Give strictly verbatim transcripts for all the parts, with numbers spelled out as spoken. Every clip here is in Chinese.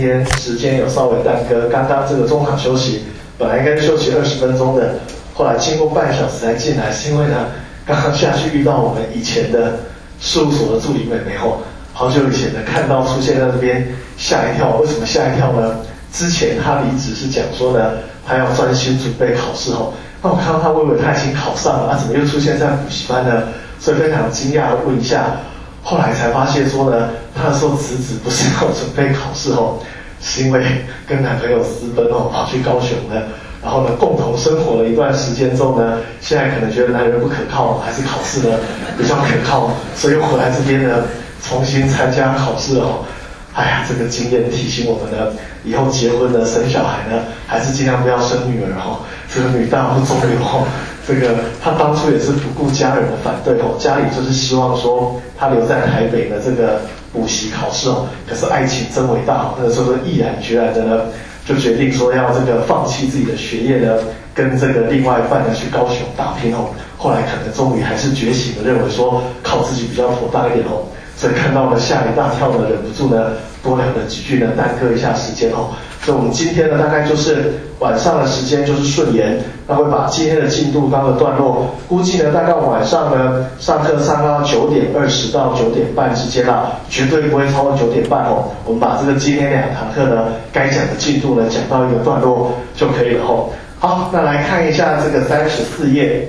今天时间有稍微耽搁，刚刚这个中场休息，本来应该休息二十分钟的，后来经过半小时才进来，是因为呢，刚刚下去遇到我们以前的事务所的助理妹妹后，好久以前的看到出现在这边，吓一跳。为什么吓一跳呢？之前她离职是讲说呢，她要专心准备考试后，那我看到她微微她已经考上了，啊，怎么又出现在补习班呢？所以非常惊讶，问一下。后来才发现说呢，她那时候辞职不是要准备考试哦，是因为跟男朋友私奔哦，跑去高雄呢，然后呢共同生活了一段时间之后呢，现在可能觉得男人不可靠，还是考试呢比较可靠，所以回来这边呢重新参加考试哦。哎呀，这个经验提醒我们呢，以后结婚呢生小孩呢，还是尽量不要生女儿哦，这个女大不中留哦。这个他当初也是不顾家人的反对哦，家里就是希望说他留在台北的这个补习考试哦，可是爱情真伟大哦，那个时候毅然决然的呢，就决定说要这个放弃自己的学业呢，跟这个另外一半呢去高雄打拼哦。后来可能终于还是觉醒的，认为说靠自己比较妥当一点哦，所以看到了吓一大跳呢，忍不住呢多聊了几句呢，耽搁一下时间哦。所以我们今天呢，大概就是晚上的时间就是顺延，那会把今天的进度告个段落。估计呢，大概晚上呢上课上到九点二十到九点半之间啦，绝对不会超过九点半哦。我们把这个今天两堂课呢该讲的进度呢讲到一个段落就可以了哦。好，那来看一下这个三十四页。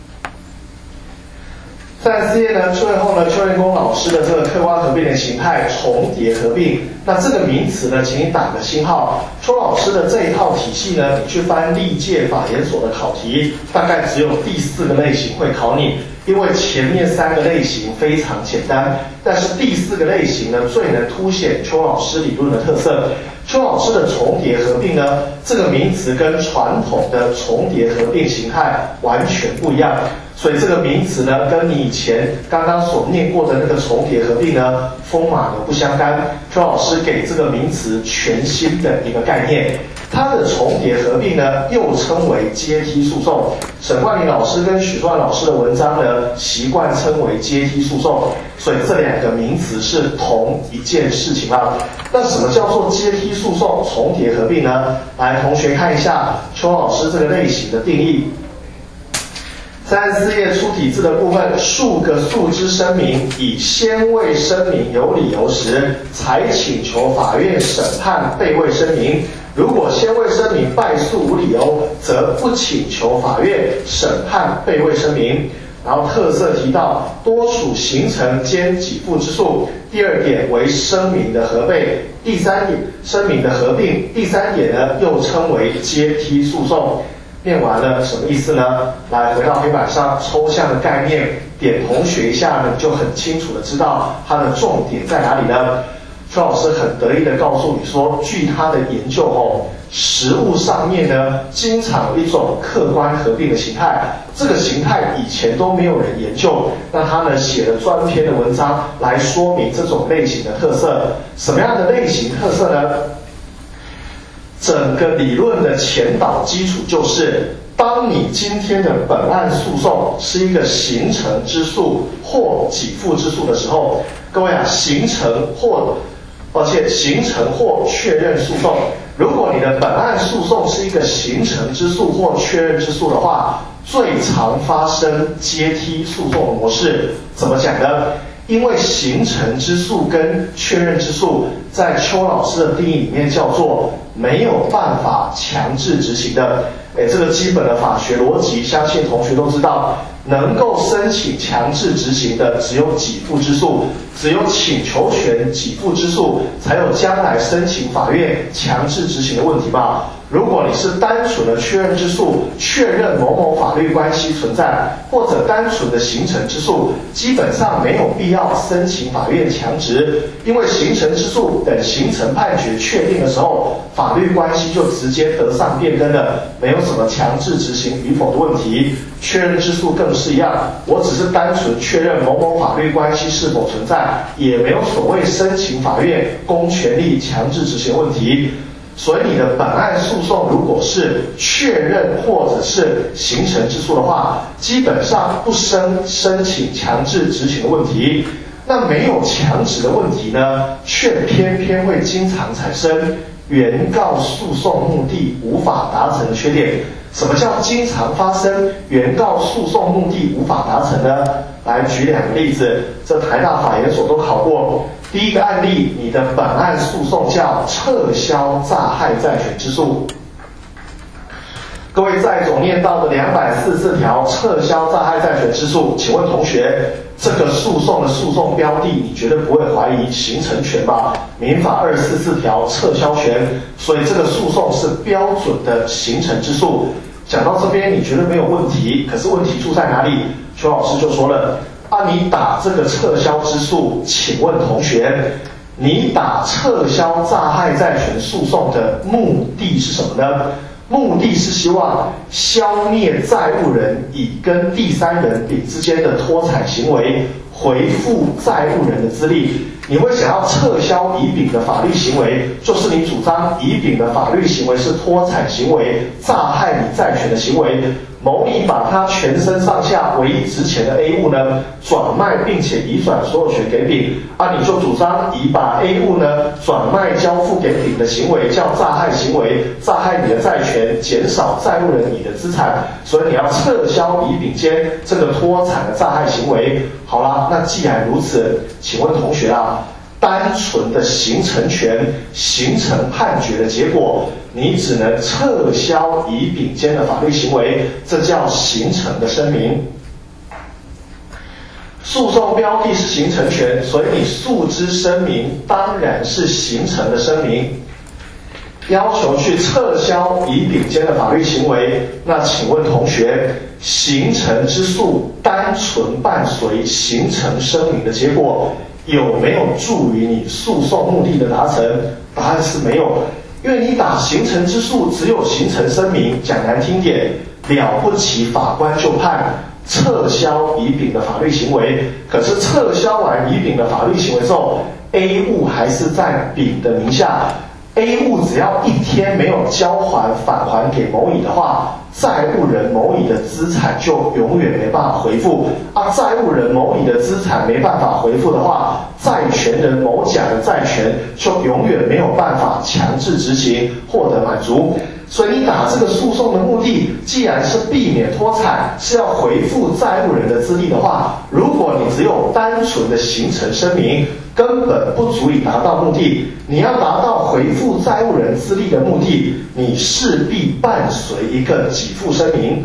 三十四页呢，最后呢，邱元功老师的这个客观合并的形态重叠合并，那这个名词呢，请你打个星号。邱老师的这一套体系呢，你去翻历届法研所的考题，大概只有第四个类型会考你，因为前面三个类型非常简单，但是第四个类型呢，最能凸显邱老师理论的特色。邱老师的重叠合并呢，这个名词跟传统的重叠合并形态完全不一样。所以这个名词呢，跟你以前刚刚所念过的那个重叠合并呢，风马牛不相干。邱老师给这个名词全新的一个概念，它的重叠合并呢，又称为阶梯诉讼。沈冠霖老师跟许冠老师的文章呢，习惯称为阶梯诉讼，所以这两个名词是同一件事情啦。那什么叫做阶梯诉讼、重叠合并呢？来，同学看一下邱老师这个类型的定义。三十四页出题字的部分，数个诉之声明，以先未声明有理由时，才请求法院审判被未声明。如果先未声明败诉无理由，则不请求法院审判被未声明。然后特色提到多属形成兼给付之诉。第二点为声明的合备，第三点声明的合并，第三点呢又称为阶梯诉讼。念完了什么意思呢？来，回到黑板上，抽象的概念点同学一下呢，你就很清楚的知道它的重点在哪里呢？邱老师很得意的告诉你说，据他的研究哦，实务上面呢，经常有一种客观合并的形态，这个形态以前都没有人研究，那他呢写了专篇的文章来说明这种类型的特色。什么样的类型特色呢？整个理论的前导基础就是，当你今天的本案诉讼是一个形成之诉或给付之诉的时候，各位啊，形成或抱歉，形成或确认诉讼，如果你的本案诉讼是一个形成之诉或确认之诉的话，最常发生阶梯诉讼模式。怎么讲呢？因为形成之诉跟确认之诉，在邱老师的定义里面叫做没有办法强制执行的。诶，这个基本的法学逻辑，相信同学都知道，能够申请强制执行的只有给付之诉，只有请求权给付之诉，才有将来申请法院强制执行的问题嘛。如果你是单纯的确认之诉，确认某某法律关系存在，或者单纯的形成之诉，基本上没有必要申请法院强执，因为形成之诉等形成判决确定的时候，法律关系就直接得上变更了，没有什么强制执行与否的问题。确认之诉更是一样，我只是单纯确认某某法律关系是否存在，也没有所谓申请法院公权力强制执行问题。所以你的本案诉讼如果是确认或者是形成之诉的话，基本上不生申请强制执行的问题。 那没有强制的问题呢，却偏偏会经常产生原告诉讼目的无法达成的缺点。什么叫经常发生原告诉讼目的无法达成呢？来举两个例子，这台大法研所都考过。第一个案例，你的本案诉讼叫撤销诈害债权之诉。各位在总念到的两百四十四条撤销诈害债权之诉，请问同学，这个诉讼的诉讼标的，你绝对不会怀疑形成权吧？民法二十四四条撤销权，所以这个诉讼是标准的形成之诉。讲到这边，你觉得没有问题，可是问题出在哪里？邱老师就说了，啊，你打这个撤销之诉，请问同学，你打撤销诈害债权诉讼的目的是什么呢？目的是希望消灭债务人乙跟第三人丙之间的脱产行为，回复债务人的资利。你会想要撤销乙丙的法律行为，就是你主张乙丙的法律行为是脱产行为，诈害你债权的行为。某乙把他全身上下唯一值钱的 A 物呢转卖，并且移转所有权给丙，啊，你就主张乙把 A 物呢转卖交付给丙的行为叫诈害行为，诈害你的债权，减少债务人乙的资产，所以你要撤销乙丙间这个脱产的诈害行为。好啦，那既然如此，请问同学啊，单纯的形成权形成判决的结果，你只能撤销乙丙间的法律行为，这叫形成的声明。诉讼标的是形成权，所以你诉之声明当然是形成的声明。要求去撤销乙丙间的法律行为，那请问同学，形成之诉单纯伴随形成声明的结果，有没有助于你诉讼目的的达成？答案是没有，因为你打形成之诉只有形成声明，讲难听点，了不起法官就判撤销乙丙的法律行为，可是撤销完乙丙的法律行为之后 ，A 物还是在丙的名下。A 物只要一天没有交还返还给某乙的话，债务人某乙的资产就永远没办法回复啊！债务人某乙的资产没办法回复的话，债权人某甲的债权就永远没有办法强制执行获得满足。所以你打这个诉讼的目的，既然是避免脱产，是要回复债务人的资历的话，如果你只有单纯的形成声明，根本不足以达到目的。你要达到回复债务人资历的目的，你势必伴随一个给付声明。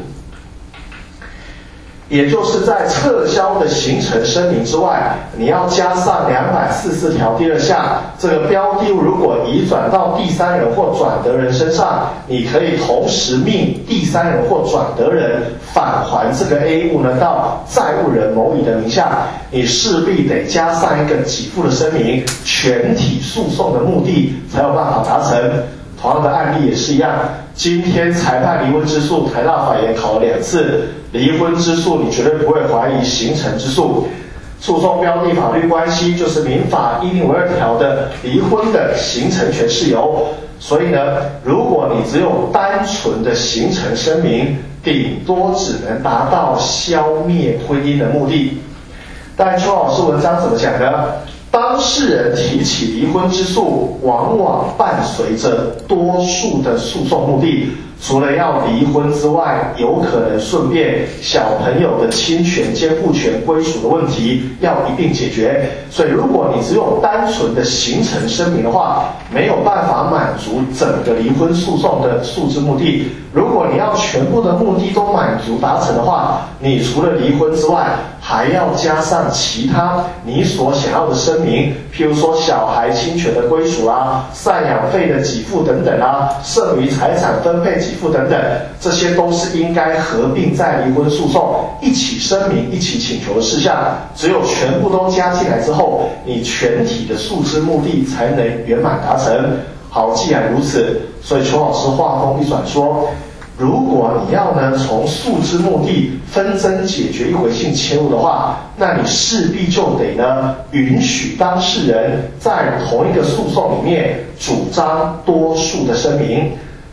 也就是在撤销的形成声明之外，你要加上两百四十四条第二项，这个标的物如果移转到第三人或转得人身上，你可以同时命第三人或转得人返还这个 A 物呢到债务人某乙的名下，你势必得加上一个给付的声明，全体诉讼的目的才有办法达成。同样的案例也是一样，今天裁判离婚之诉，台大法研考了两次，离婚之诉你绝对不会怀疑形成之诉。诉讼标的法律关系就是民法一零五二条的离婚的形成权事由，所以呢，如果你只有单纯的形成声明，顶多只能达到消灭婚姻的目的。但邱老师文章怎么讲呢？当事人提起离婚之诉，往往伴随着多数的诉讼目的，除了要离婚之外，有可能顺便小朋友的侵权、监护权归属的问题要一并解决。所以如果你只有单纯的形成声明的话，没有办法满足整个离婚诉讼的诉之目的。如果你要全部的目的都满足达成的话，你除了离婚之外，还要加上其他你所想要的声明，譬如说小孩侵权的归属啊、赡养费的给付等等啊、剩余财产分配给付等等，这些都是应该合并在离婚诉讼一起声明、一起请求的事项。只有全部都加进来之后，你全体的诉之目的才能圆满达成。好，既然如此，所以邱老师话锋一转说，如果你要呢从诉之目的纷争解决一回性切入的话，那你势必就得呢允许当事人在同一个诉讼里面主张多数的声明。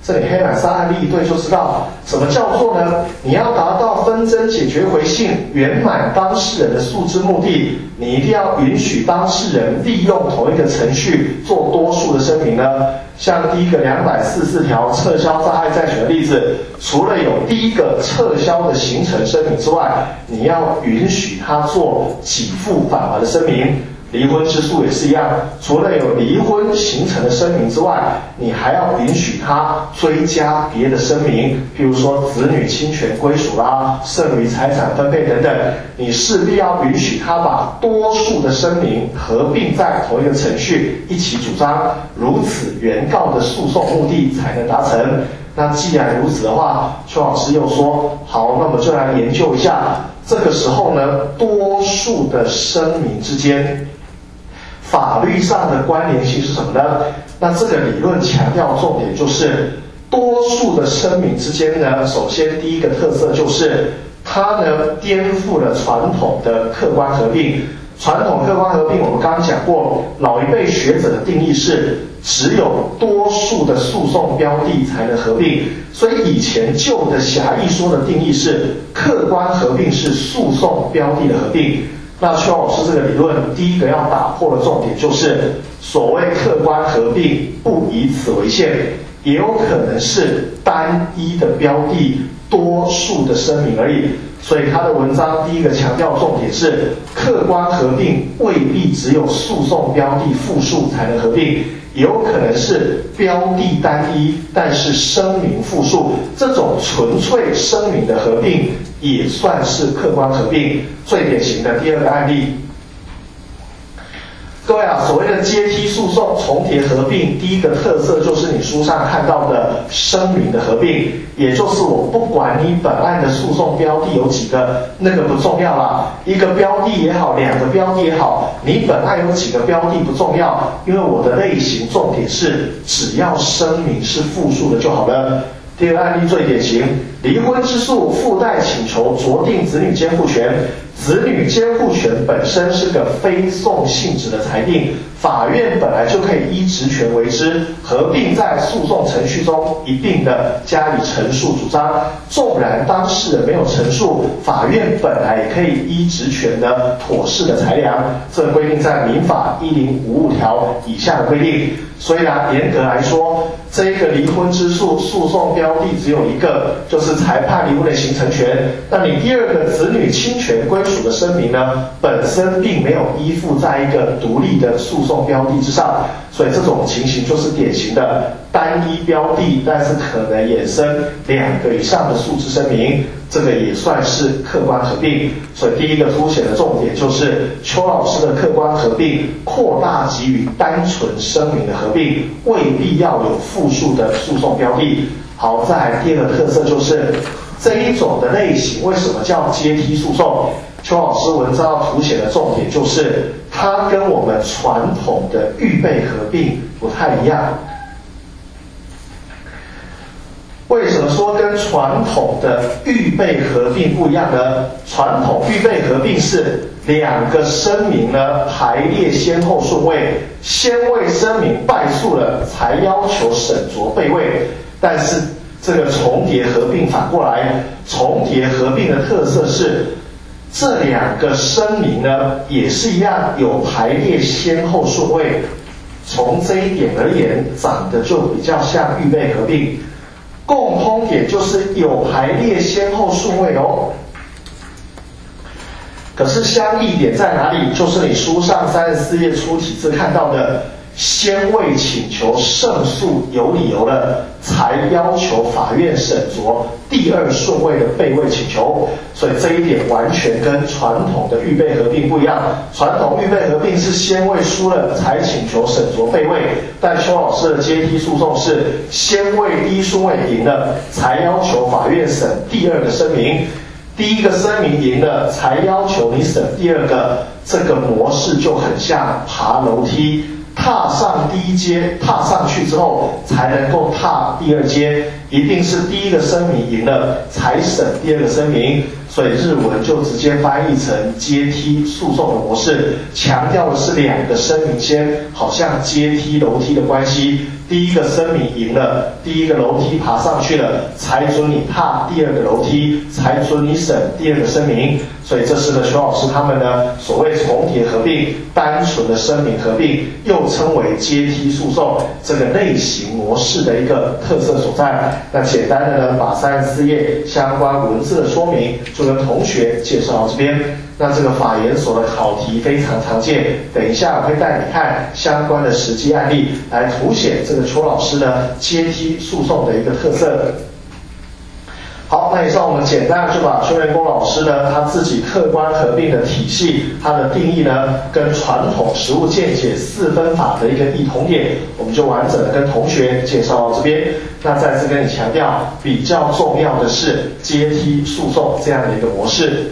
这里黑板上案例一对就知道什么叫做呢？你要达到纷争解决回信、圆满当事人的诉之目的，你一定要允许当事人利用同一个程序做多数的声明呢。像第一个两百四十四条撤销障碍再选的例子，除了有第一个撤销的形成声明之外，你要允许他做给付返还的声明。离婚之诉也是一样，除了有离婚形成的声明之外，你还要允许他追加别的声明，譬如说子女侵权归属啦、剩余财产分配等等，你势必要允许他把多数的声明合并在同一个程序一起主张，如此原告的诉讼目的才能达成。那既然如此的话，邱老师又说，好，那么就来研究一下，这个时候呢，多数的声明之间法律上的关联性是什么呢？那这个理论强调重点就是多数的声明之间呢，首先第一个特色就是它呢颠覆了传统的客观合并。传统客观合并我们刚刚讲过，老一辈学者的定义是只有多数的诉讼标的才能合并，所以以前旧的狭义说的定义是客观合并是诉讼标的的合并。那邱老师这个理论第一个要打破的重点就是所谓客观合并不以此为限，也有可能是单一的标的多数的声明而已。所以他的文章第一个强调重点是客观合并未必只有诉讼标的复数才能合并，也有可能是标的单一但是声明复数，这种纯粹声明的合并也算是客观合并。最典型的第二个案例，各位啊，所谓的阶梯诉讼、重叠合并，第一个特色就是你书上看到的声明的合并，也就是我不管你本案的诉讼标的有几个，那个不重要啦，一个标的也好，两个标的也好，你本案有几个标的不重要，因为我的类型重点是只要声明是复数的就好了。第二个案例最典型，离婚之诉附带请求酌定子女监护权，子女监护权本身是个非讼性质的裁定，法院本来就可以依职权为之，合并在诉讼程序中一并的加以陈述主张。纵然当事人没有陈述，法院本来也可以依职权的妥适的裁量，这个规定在民法一零五五条以下的规定。所以呢，严格来说，这个离婚之诉诉讼标的只有一个，就是裁判离婚的形成权。那你第二个子女侵权归属的声明呢，本身并没有依附在一个独立的诉讼标的之上，所以这种情形就是典型的单一标的，但是可能衍生两个以上的诉之声明，这个也算是客观合并。所以第一个凸显的重点就是邱老师的客观合并扩大给予单纯声明的合并，未必要有复数的诉讼标的。好，再来第二个特色就是这一种的类型为什么叫阶梯诉讼？邱老师文章要凸显的重点就是它跟我们传统的预备合并不太一样。为什么说跟传统的预备合并不一样呢？传统预备合并是两个声明呢排列先后顺位，先位声明败诉了才要求审酌备位，但是这个重叠合并反过来，重叠合并的特色是这两个声明呢也是一样有排列先后顺位，从这一点而言长得就比较像预备合并。共通点就是有排列先后顺位哦。可是相异点在哪里？就是你书上三十四页出题字看到的，先未请求胜诉有理由了，才要求法院审酌第二顺位的备位请求。所以这一点完全跟传统的预备合并不一样。传统预备合并是先位输了才请求审酌备位，但邱老师的阶梯诉讼是先位第一顺位赢了，才要求法院审第二个声明。第一个声明赢了，才要求你审第二个，这个模式就很像爬楼梯，踏上第一阶，踏上去之后才能够踏第二阶，一定是第一个声明赢了才审第二个声明。所以日文就直接翻译成阶梯诉讼的模式，强调的是两个声明间好像阶梯楼梯的关系，第第一个声明赢了，第一个楼梯爬上去了，才准你踏第二个楼梯，才准你审第二个声明。所以这是呢邱老师他们呢所谓重叠合并、单纯的声明合并，又称为阶梯诉讼这个类型模式的一个特色所在。那简单的呢把三十四页相关文字的说明就跟同学介绍到这边。那这个法研所的考题非常常见，等一下我会带你看相关的实际案例，来凸显这个邱老师呢阶梯诉讼的一个特色。好，那以上我们简单的就把邱元功老师呢他自己客观合并的体系，他的定义呢跟传统实务见解四分法的一个异同点，我们就完整的跟同学介绍到这边。那再次跟你强调，比较重要的是阶梯诉讼这样的一个模式。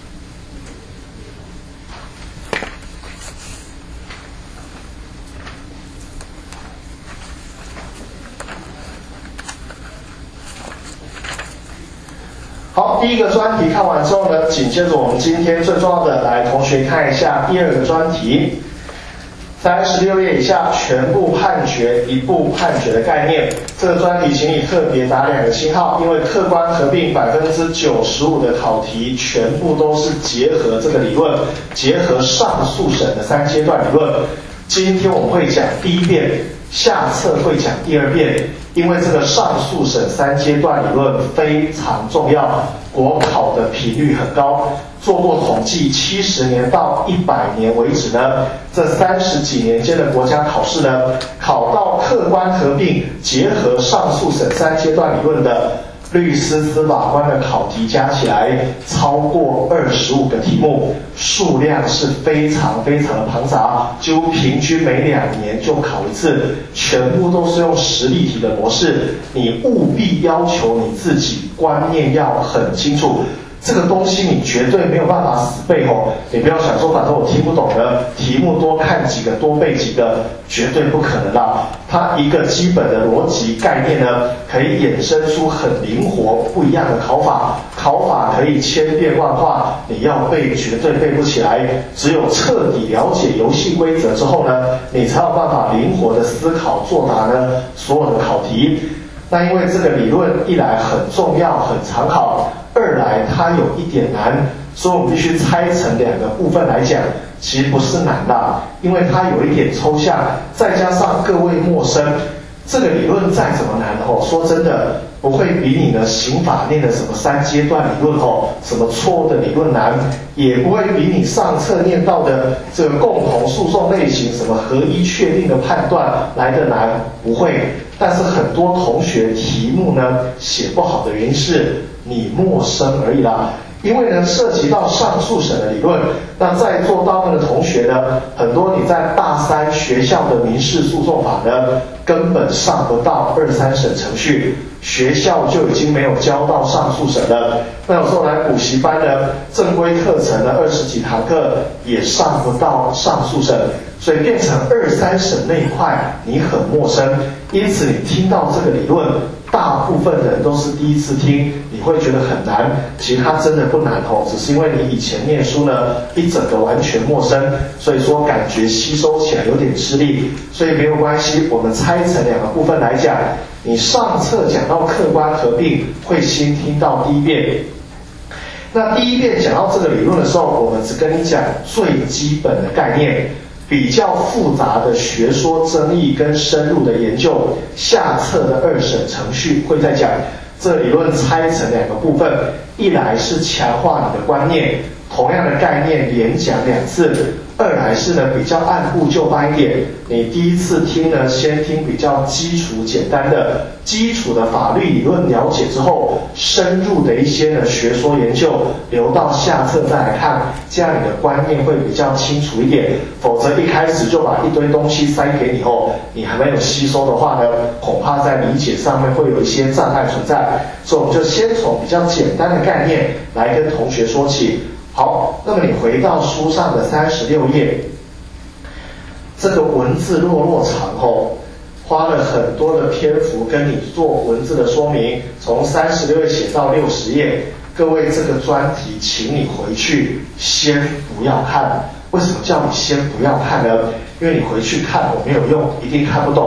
好，第一个专题看完之后呢，紧接着我们今天最重要的，来同学看一下第二个专题，三十六页以下全部判决一部判决的概念。这个专题请你特别打两个星号，因为客观合并百分之九十五的考题全部都是结合这个理论，结合上诉审的三阶段理论。今天我们会讲第一遍，下册会讲第二遍。因为这个上诉审三阶段理论非常重要，国考的频率很高。做过统计，七十年到一百年为止呢，这三十几年间的国家考试呢，考到客观合并结合上诉审三阶段理论的律师司法官的考题加起来超过二十五个题目，数量是非常非常的庞杂，几乎平均每两年就考一次，全部都是用实例题的模式。你务必要求你自己观念要很清楚，这个东西你绝对没有办法死背哦。你不要想说反正我听不懂的题目多看几个多背几个，绝对不可能啦。它一个基本的逻辑概念呢，可以衍生出很灵活不一样的考法，考法可以千变万化，你要背绝对背不起来。只有彻底了解游戏规则之后呢，你才有办法灵活的思考作答呢所有的考题。那因为这个理论一来很重要很常考，二来它有一点难，所以我们必须拆成两个部分来讲。其实不是难的，因为它有一点抽象，再加上各位陌生，这个理论再怎么难哦，说真的不会比你的刑法念的什么三阶段理论哦，什么错误的理论难，也不会比你上册念到的这个共同诉讼类型什么合一确定的判断来的难，不会。但是很多同学题目呢写不好的原因是你陌生而已啦。因为呢涉及到上诉审的理论，那在座大部分的同学呢，很多你在大三学校的民事诉讼法呢，根本上不到二三审程序，学校就已经没有教到上诉审了。那有时候来补习班呢，正规课程的二十几堂课也上不到上诉审，所以变成二三审那一块你很陌生，因此你听到这个理论，大部分人都是第一次听，你会觉得很难。其实它真的不难哦，只是因为你以前念书呢一整个完全陌生，所以说感觉吸收起来有点吃力。所以没有关系，我们拆成两个部分来讲。你上册讲到客观合并，会先听到第一遍。那第一遍讲到这个理论的时候，我们只跟你讲最基本的概念。比较复杂的学说争议跟深入的研究，下册的二审程序会再讲。这理论拆成两个部分，一来是强化你的观念，同样的概念连讲两次；二来是呢比较按部就班一点，你第一次听呢先听比较基础简单的基础的法律理论了解之后，深入的一些呢学说研究留到下册再来看，这样你的观念会比较清楚一点。否则一开始就把一堆东西塞给你后，你还没有吸收的话呢，恐怕在理解上面会有一些障碍存在。所以我们就先从比较简单的概念来跟同学说起。好，那么你回到书上的三十六页，这个文字落落长哦，花了很多的篇幅跟你做文字的说明，从三十六页写到六十页。各位，这个专题请你回去先不要看。为什么叫你先不要看呢？因为你回去看我没有用，一定看不懂。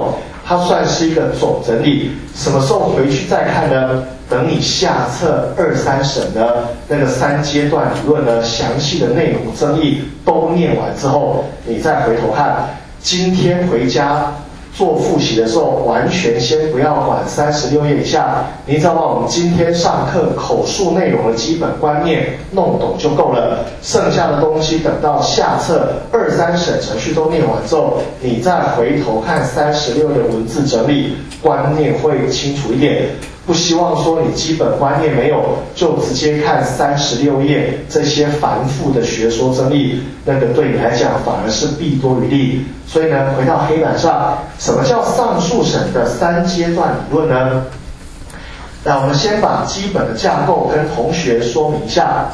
它算是一个总整理。什么时候回去再看呢？等你下册二三审呢，那个三阶段理论呢，详细的内容争议都念完之后，你再回头看。今天回家做复习的时候，完全先不要管三十六页以下，你只要把我们今天上课口述内容的基本观念弄懂就够了。剩下的东西等到下册二三审程序都念完之后，你再回头看三十六页文字整理，观念会清楚一点。不希望说你基本观念没有，就直接看三十六页这些繁复的学说争议，那个对你来讲反而是弊多于利。所以呢，回到黑板上，什么叫上述审的三阶段理论呢？那我们先把基本的架构跟同学说明一下。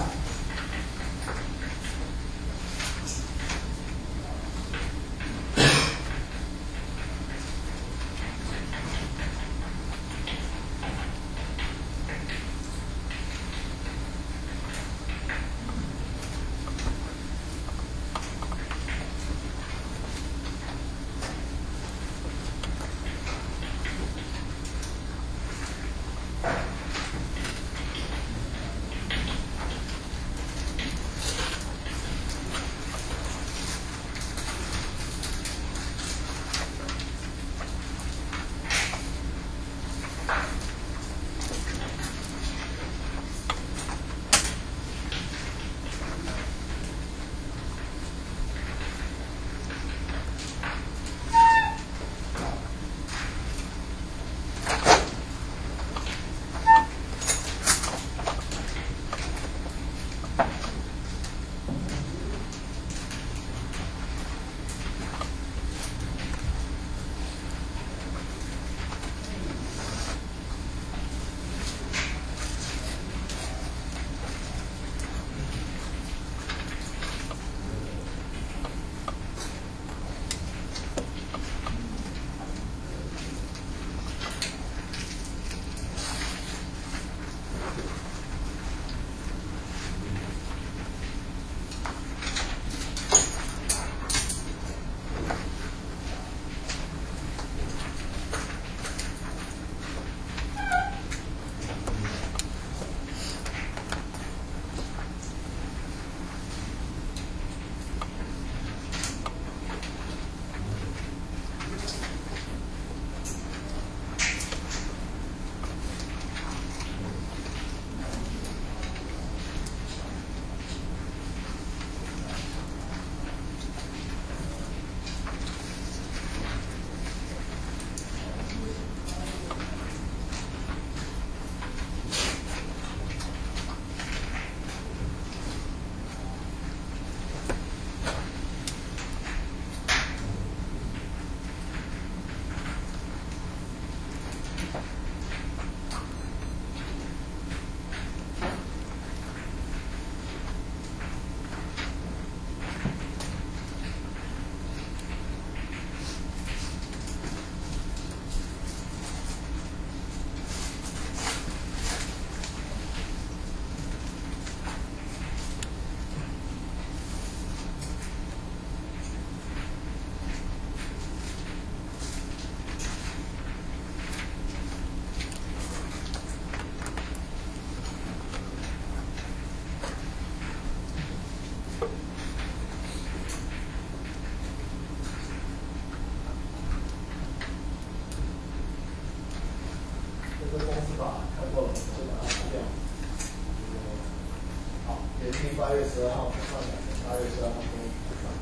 八月十二号上载的，八月十二号中午上。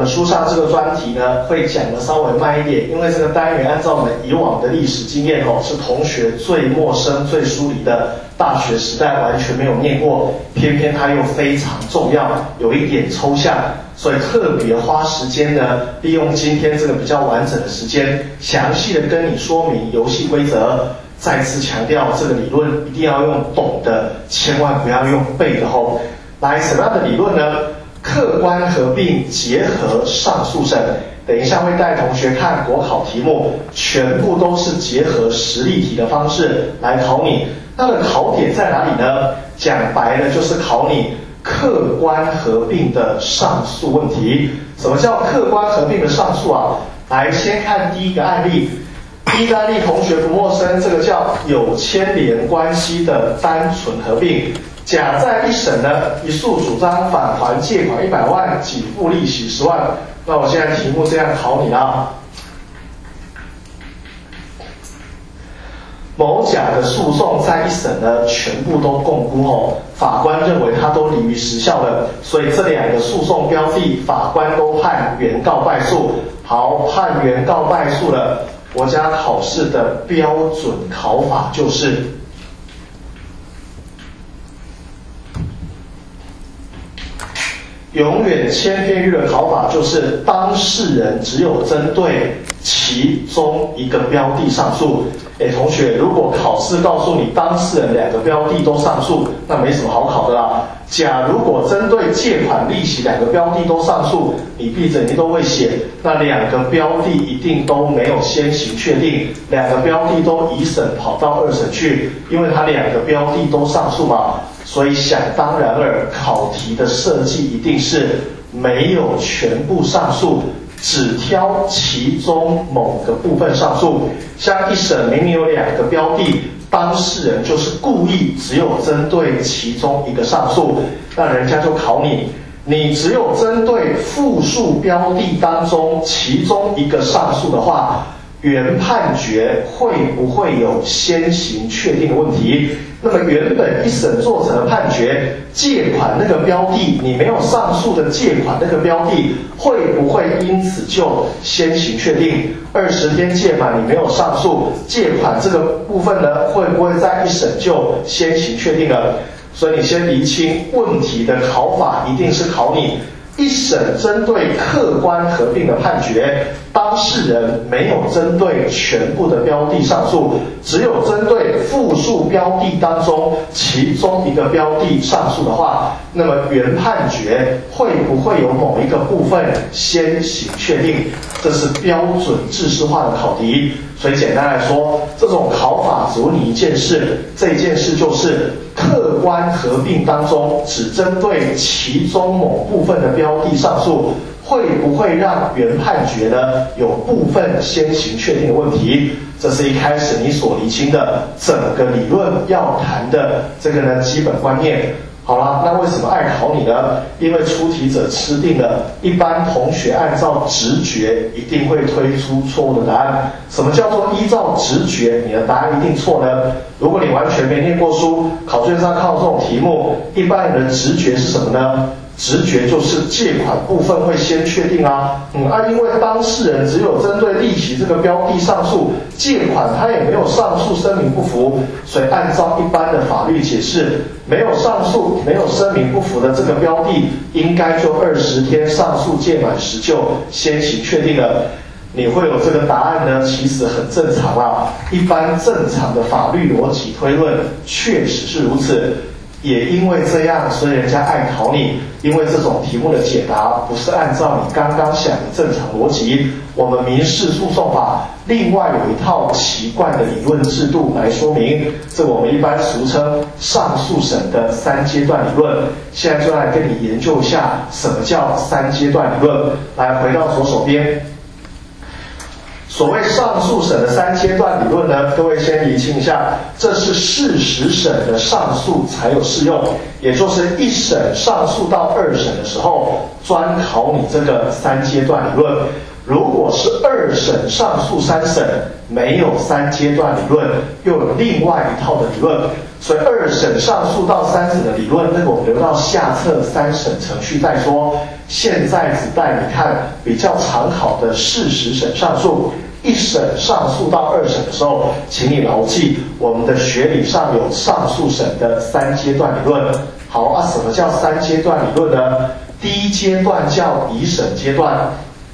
们书上这个专题呢，会讲的稍微慢一点，因为这个单元按照我们以往的历史经验哦，是同学最陌生、最疏离的大学时代，完全没有念过，偏偏它又非常重要，有一点抽象，所以特别花时间呢，利用今天这个比较完整的时间，详细的跟你说明游戏规则。再次强调，这个理论一定要用懂的，千万不要用背的哦。来，什么样的理论呢？客观合并结合上诉审，等一下会带同学看国考题目，全部都是结合实例题的方式来考你。那么考点在哪里呢？讲白了就是考你客观合并的上诉问题。什么叫客观合并的上诉啊？来，先看第一个案例。第一个案例同学不陌生，这个叫有牵连关系的单纯合并。甲在一审呢，一诉主张返还借款一百万，给付利息十万。那我现在题目这样考你啦。某甲的诉讼在一审呢，全部都共估哦，法官认为他都离于时效了，所以这两个诉讼标的，法官都判原告败诉。好，判原告败诉了。国家考试的标准考法就是，永远千篇一律的考法就是，当事人只有针对其中一个标的上诉。哎，同学，如果考试告诉你当事人两个标的都上诉，那没什么好考的啦。甲如果针对借款利息两个标的都上诉，你闭着眼睛都会写，那两个标的一定都没有先行确定，两个标的都一审跑到二审去，因为它两个标的都上诉嘛，所以想当然尔，考题的设计一定是没有全部上诉，只挑其中某个部分上诉。像一审明明有两个标的，当事人就是故意只有针对其中一个上诉，那人家就考你，你只有针对复数标的当中其中一个上诉的话，原判决会不会有先行确定的问题？那么原本一审做成的判决，借款那个标的你没有上诉的借款那个标的，会不会因此就先行确定？二十天届满你没有上诉，借款这个部分呢，会不会在一审就先行确定了？所以你先厘清问题的考法，一定是考你一审针对客观合并的判决，当事人没有针对全部的标的上诉，只有针对复数标的当中其中一个标的上诉的话，那么原判决会不会有某一个部分先行确定？这是标准制式化的考题。所以简单来说，这种考法只问你一件事，这件事就是客观合并当中只针对其中某部分的标的上诉，会不会让原判决呢有部分先行确定的问题？这是一开始你所厘清的整个理论要谈的这个呢基本观念。好了，那为什么爱考你呢？因为出题者吃定了，一般同学按照直觉一定会推出错误的答案。什么叫做依照直觉，你的答案一定错呢？如果你完全没念过书，考卷上看到这种题目，一般人的直觉是什么呢？直觉就是借款部分会先确定啊，嗯啊，因为当事人只有针对利息这个标的上诉，借款他也没有上诉声明不服，所以按照一般的法律解释，没有上诉、没有声明不服的这个标的，应该就二十天上诉届满时就先行确定了。你会有这个答案呢，其实很正常啦，一般正常的法律逻辑推论确实是如此。也因为这样，所以人家爱考你，因为这种题目的解答不是按照你刚刚想的正常逻辑。我们民事诉讼法另外有一套奇怪的理论制度来说明，这我们一般俗称上诉审的三阶段理论。现在就来跟你研究一下什么叫三阶段理论。来，回到左手边。所谓上诉审的三阶段理论呢，各位先厘清一下，这是事实审的上诉才有适用，也就是一审上诉到二审的时候，专考你这个三阶段理论。如果是二审上诉三审，没有三阶段理论，又有另外一套的理论。 所以二审上诉到三审的理论，那个我们留到下册三审程序再说。现在只带你看比较常考的事实审上诉。一审上诉到二审的时候，请你牢记我们的学理上有上诉审的三阶段理论。好啊，什么叫三阶段理论呢？第一阶段叫疑审阶段。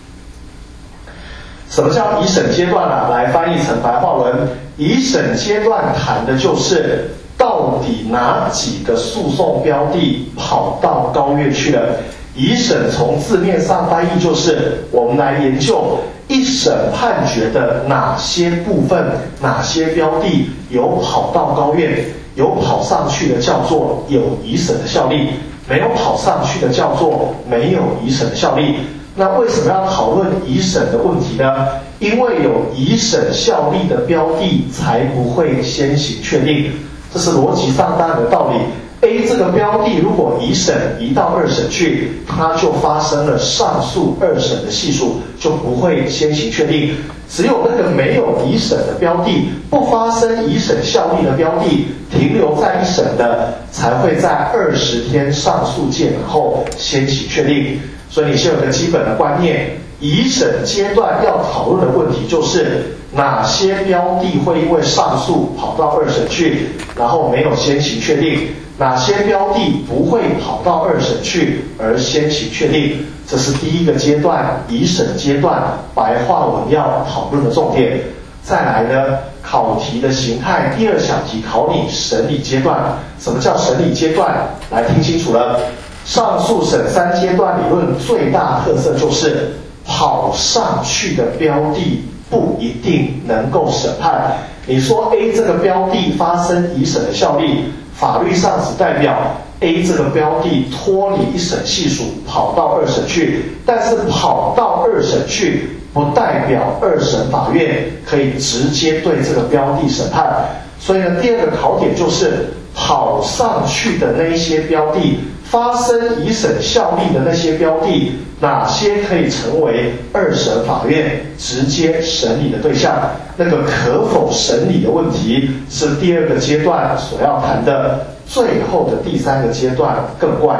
什么叫疑审阶段啊？来翻译成白话文，疑审阶段谈的就是到底哪几个诉讼标的跑到高院去了。疑审从字面上翻译就是我们来研究一审判决的哪些部分、哪些标的有跑到高院，有跑上去的叫做有疑审的效力，没有跑上去的叫做没有疑审的效力。那为什么要讨论疑审的问题呢？因为有疑审效力的标的才不会先行确定，这是逻辑上当然的道理。A 这个标的如果疑审移到二审去，它就发生了上诉二审的系数，就不会先行确定。只有那个没有疑审的标的，不发生疑审效力的标的，停留在一审的，才会在二十天上诉届满后先行确定。所以你先有个基本的观念，疑审阶段要讨论的问题就是哪些标的会因为上诉跑到二审去，然后没有先行确定，哪些标的不会跑到二审去而先行确定。这是第一个阶段，疑审阶段白话文要讨论的重点。再来呢，考题的形态，第二小题考你审理阶段。什么叫审理阶段？来听清楚了，上诉审三阶段理论最大特色就是跑上去的标的不一定能够审判。你说 A 这个标的发生疑审的效力，法律上只代表 A 这个标的脱离一审系数跑到二审去，但是跑到二审去不代表二审法院可以直接对这个标的审判。所以呢，第二个考点就是跑上去的那一些标的，发生疑审效力的那些标的，哪些可以成为二审法院直接审理的对象？那个可否审理的问题，是第二个阶段所要谈的。最后的第三个阶段更怪。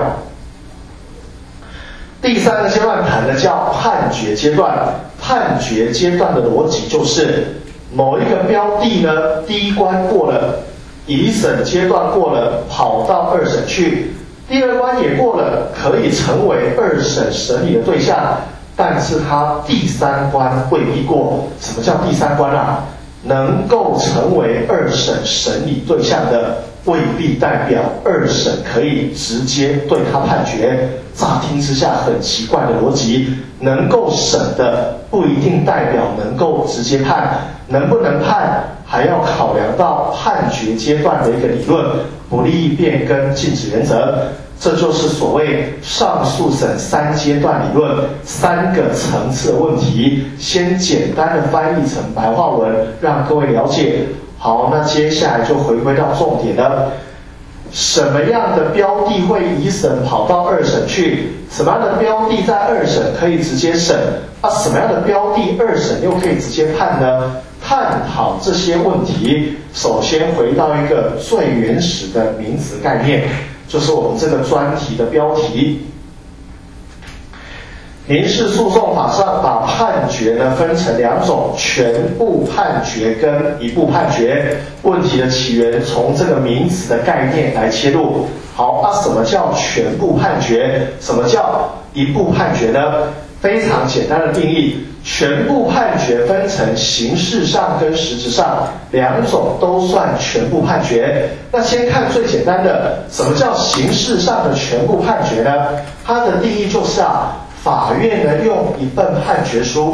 第三个阶段谈的叫判决阶段。判决阶段的逻辑就是，某一个标的呢，第一关过了，疑审阶段过了，跑到二审去。第二关也过了，可以成为二审审理的对象，但是它第三关未必过。什么叫第三关啊？能够成为二审审理对象的，未必代表二审可以直接对他判决。乍听之下很奇怪的逻辑，能够审的不一定代表能够直接判，能不能判还要考量到判决阶段的一个理论，不利益变更禁止原则。这就是所谓上诉审三阶段理论三个层次的问题，先简单的翻译成白话文，让各位了解。好，那接下来就回归到重点了。什么样的标的会疑审跑到二审去？什么样的标的在二审可以直接审？啊，什么样的标的二审又可以直接判呢？探讨这些问题，首先回到一个最原始的名词概念，就是我们这个专题的标题。民事诉讼法上把判决呢分成两种，全部判决跟一部判决。问题的起源从这个名词的概念来切入。好，啊，什么叫全部判决？什么叫一部判决呢？非常简单的定义，全部判决分成形式上跟实质上两种都算全部判决。那先看最简单的，什么叫形式上的全部判决呢？它的定义就是啊，法院呢用一份判决书，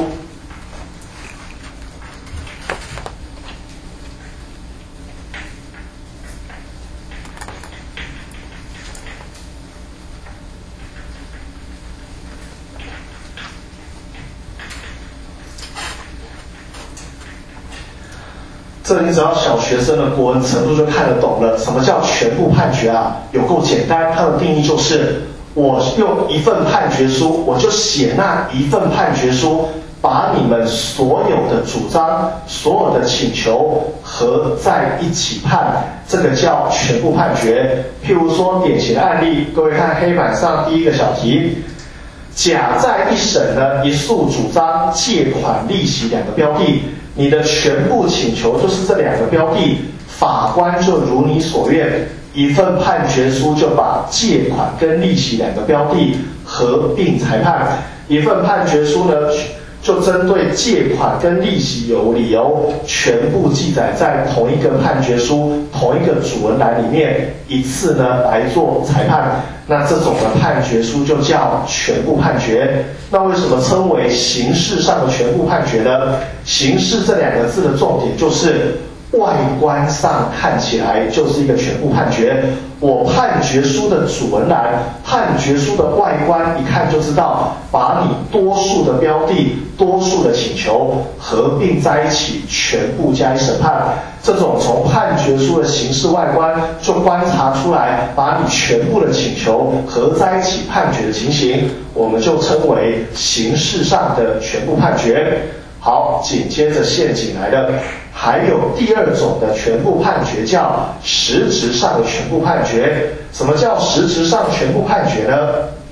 这你只要小学生的国文程度就看得懂了。什么叫全部判决啊？有够简单，它的定义就是我用一份判决书，我就写那一份判决书， 把你们所有的主张、所有的请求合在一起判，这个叫全部判决。譬如说典型的案例，各位看黑板上第一个小题，甲在一审呢一诉主张借款利息两个标的，你的全部请求就是这两个标的，法官就如你所愿，一份判决书就把借款跟利息两个标的合并裁判，一份判决书呢就针对借款跟利息有理由全部记载在同一个判决书同一个主文栏里面，一次呢来做裁判。那这种的判决书就叫全部判决。那为什么称为形式上的全部判决呢？形式这两个字的重点就是外观上看起来就是一个全部判决。我判决书的主文栏、判决书的外观一看就知道，把你多数的标的、多数的请求合并在一起，全部加以审判。这种从判决书的形式外观就观察出来，把你全部的请求合在一起判决的情形，我们就称为形式上的全部判决。好，紧接着陷阱来了，还有第二种的全部判决叫实质上的全部判决。什么叫实质上全部判决呢？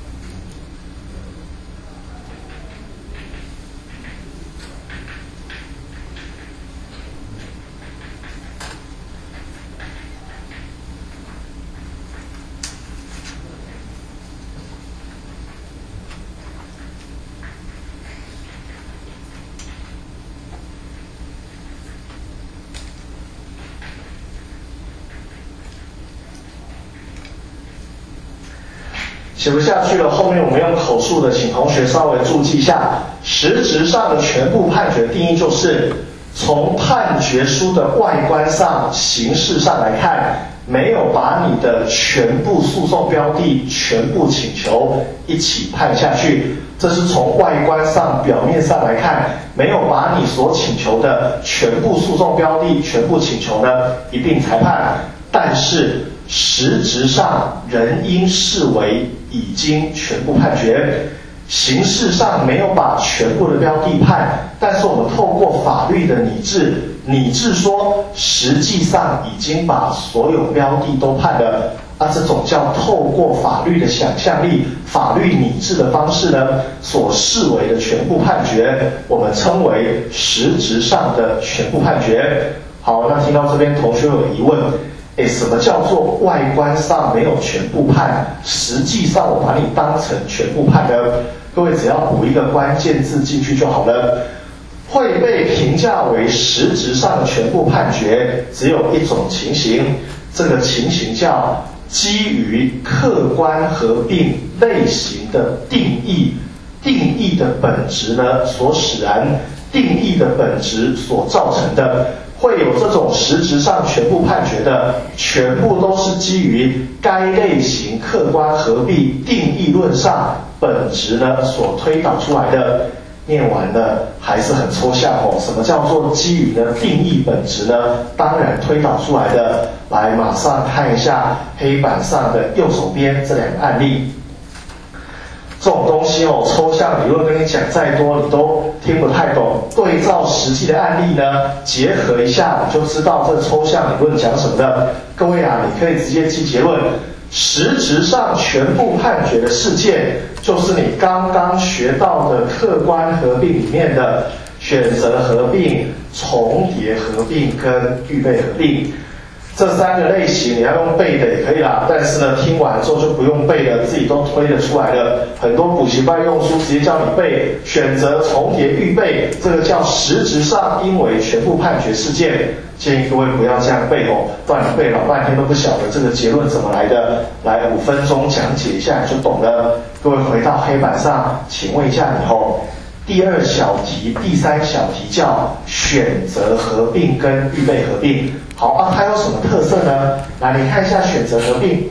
写不下去了，后面我们用口述的，请同学稍微注记一下。实质上的全部判决定义就是从判决书的外观上、形式上来看，没有把你的全部诉讼标的、全部请求一起判下去。这是从外观上、表面上来看，没有把你所请求的全部诉讼标的、全部请求呢一并裁判。但是实质上仍应视为已经全部判决。形式上没有把全部的标的判，但是我们透过法律的拟制，拟制说实际上已经把所有标的都判了啊，这种叫透过法律的想象力、法律拟制的方式呢，所视为的全部判决，我们称为实质上的全部判决。好，那听到这边同学有疑问，诶，什么叫做外观上没有全部判，实际上我把你当成全部判呢？各位只要补一个关键字进去就好了。会被评价为实质上的全部判决，只有一种情形，这个情形叫基于客观合并类型的定义，定义的本质呢所使然，定义的本质所造成的。会有这种实质上全部判决的，全部都是基于该类型客观合并定义论上本质呢所推导出来的。念完了还是很抽象哦，什么叫做基于呢定义本质呢？当然推导出来的。来，马上看一下黑板上的右手边这两个案例。这种东西哦，抽象理论跟你讲再多，你都听不太懂。对照实际的案例呢，结合一下，你就知道这抽象理论讲什么的。各位啊，你可以直接记结论。实质上全部判决的事件，就是你刚刚学到的客观合并里面的选择合并、重叠合并跟预备合并。这三个类型你要用背的也可以啦，但是呢，听完之后就不用背了，自己都推得出来了。很多补习班用书直接叫你背选择、重叠、预备，这个叫实质上因为全部判决事件。建议各位不要这样背哦，不然你背老半天都不晓得这个结论怎么来的。来，五分钟讲解一下你就懂了。各位回到黑板上，请问一下你哦。第二小题、第三小题叫选择合并跟预备合并。好啊，它有什么特色呢？来，你看一下选择合并。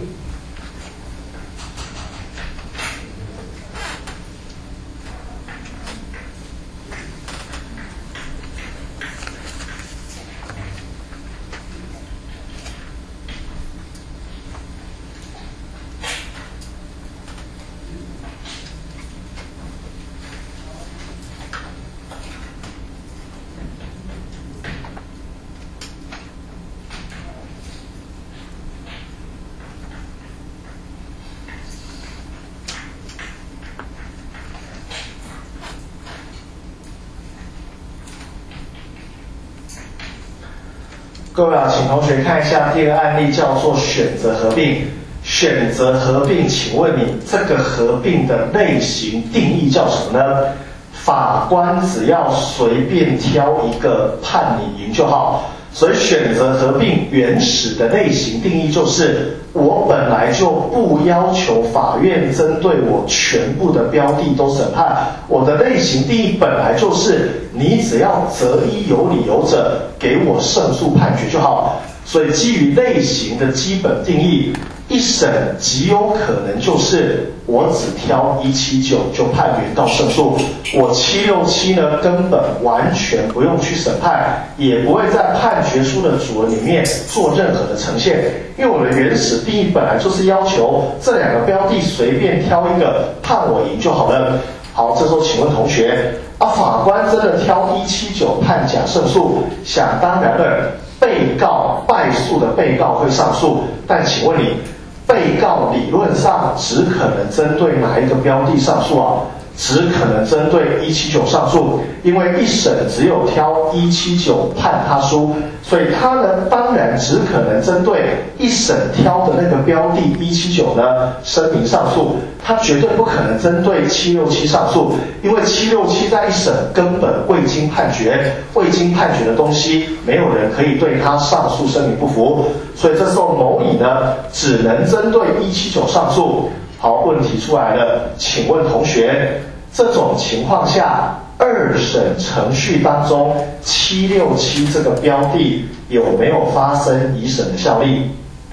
各位啊，请同学看一下第二个案例，叫做选择合并。选择合并，请问你这个合并的类型定义叫什么呢？法官只要随便挑一个判你赢就好。所以选择合并原始的类型定义就是，我本来就不要求法院针对我全部的标的都审判，我的类型定义本来就是，你只要择一有理由者，给我胜诉判决就好。所以基于类型的基本定义，一审极有可能就是我只挑一七九就判原告胜诉，我七六七呢根本完全不用去审判，也不会在判决书的主文里面做任何的呈现，因为我的原始定义本来就是要求这两个标的随便挑一个判我赢就好了。好，这时候请问同学，啊，法官真的挑一七九判假胜诉，想当然了，被告败诉的被告会上诉，但请问你，被告理论上只可能针对哪一个标的上诉啊？只可能针对一七九上诉，因为一审只有挑一七九判他输，所以他呢当然只可能针对一审挑的那个标的一七九呢声明上诉，他绝对不可能针对七六七上诉，因为七六七在一审根本未经判决，未经判决的东西没有人可以对他上诉声明不服，所以这时候某乙呢只能针对一七九上诉。好，问题出来了，请问同学，这种情况下，二审程序当中七六七这个标的有没有发生移审的效力？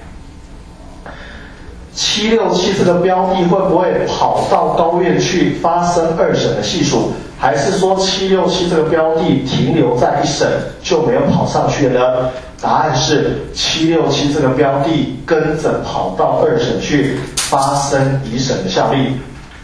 七六七这个标的会不会跑到高院去发生二审的系数？还是说七六七这个标的停留在一审就没有跑上去了呢？答案是七六七这个标的跟着跑到二审去发生移审的效力。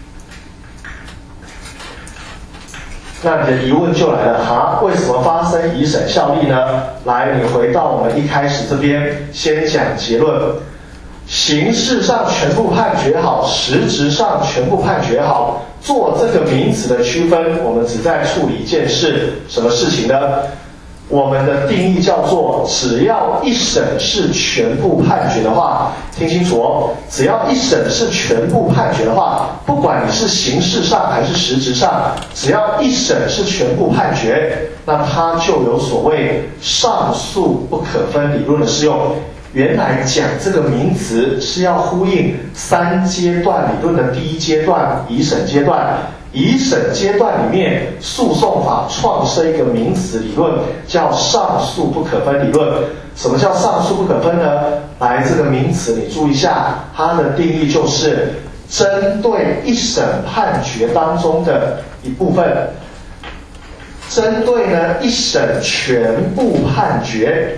那你的疑问就来了，哈，为什么发生移审效力呢？来，你回到我们一开始这边，先讲结论。形式上全部判决好，实质上全部判决好，做这个名词的区分，我们只在处理一件事，什么事情呢？我们的定义叫做，只要一审是全部判决的话，听清楚哦，只要一审是全部判决的话，不管你是形式上还是实质上，只要一审是全部判决，那它就有所谓上诉不可分理论的适用。原来讲这个名词是要呼应三阶段理论的第一阶段移审阶段。移审阶段里面，诉讼法创设一个名词理论，叫上诉不可分理论。什么叫上诉不可分呢？来，这个名词你注意一下，它的定义就是针对一审判决当中的一部分，针对呢一审全部判决。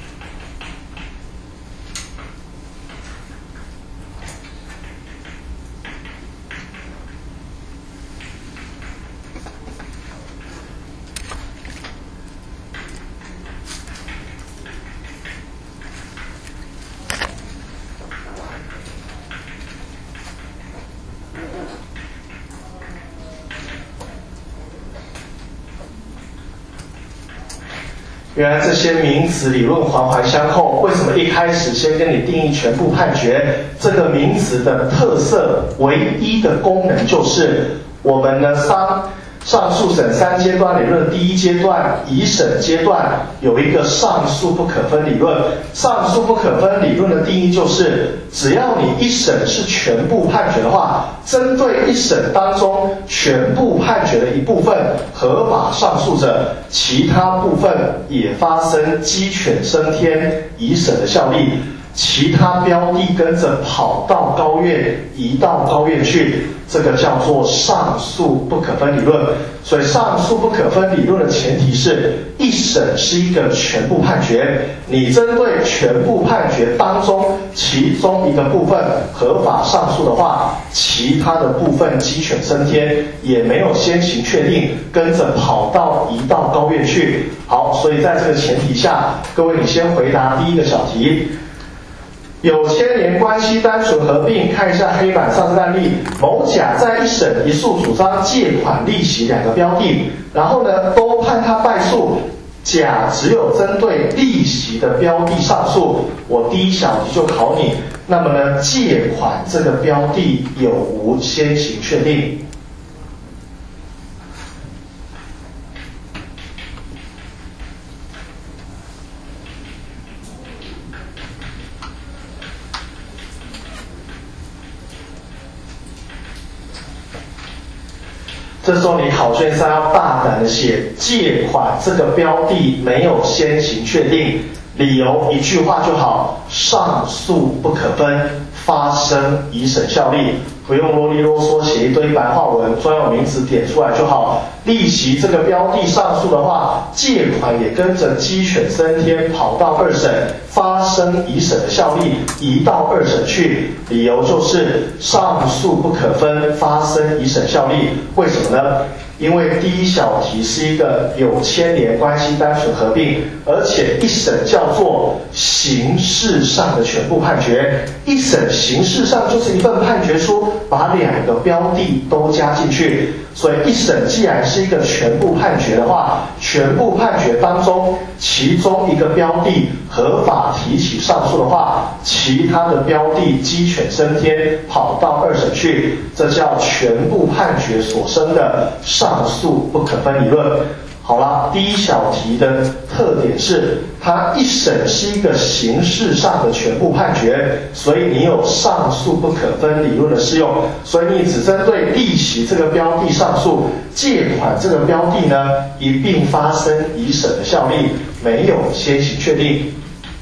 原来这些名词理论环环相扣，为什么一开始先跟你定义全部判决？这个名词的特色，唯一的功能就是我们呢上上诉审三阶段理论的第一阶段移审阶段有一个上诉不可分理论。上诉不可分理论的定义就是，只要你一审是全部判决的话，针对一审当中全部判决的一部分合法上诉者，其他部分也发生鸡犬升天移审的效力，其他标的跟着跑到高院移到高院去，这个叫做上诉不可分理论。所以上诉不可分理论的前提是一审是一个全部判决，你针对全部判决当中其中一个部分合法上诉的话，其他的部分鸡犬升天，也没有先行确定，跟着跑到移到高院去。好，所以在这个前提下，各位你先回答第一个小题。有牵连关系单纯合并，看一下黑板上这个案例，某甲在一审一诉主张借款利息两个标的，然后呢都判他败诉， 甲只有针对利息的标的上诉，我第一小题就考你，那么呢，借款这个标的有无先行确定？这时候你考卷上要大胆的写借款这个标的没有先行确定，理由一句话就好，上诉不可分，发生已审效力，不用啰里啰嗦写一堆白话文，专有名词点出来就好。利息这个标的上诉的话，借款也跟着鸡犬升天跑到二审，发生已审的效力，移到二审去，理由就是上诉不可分，发生已审效力。为什么呢？因为第一小题是一个有牵连关系单纯合并，而且一审叫做形式上的全部判决，一审形式上就是一份判决书，把两个标的都加进去。所以一审既然是一个全部判决的话，全部判决当中其中一个标的合法提起上诉的话，其他的标的鸡犬升天跑到二审去，这叫全部判决所生的上诉不可分理论。好啦，第一小题的特点是它一审是一个形式上的全部判决，所以你有上诉不可分理论的适用，所以你只针对利息这个标的上诉，借款这个标的呢一并发生已审的效力，没有先行确定。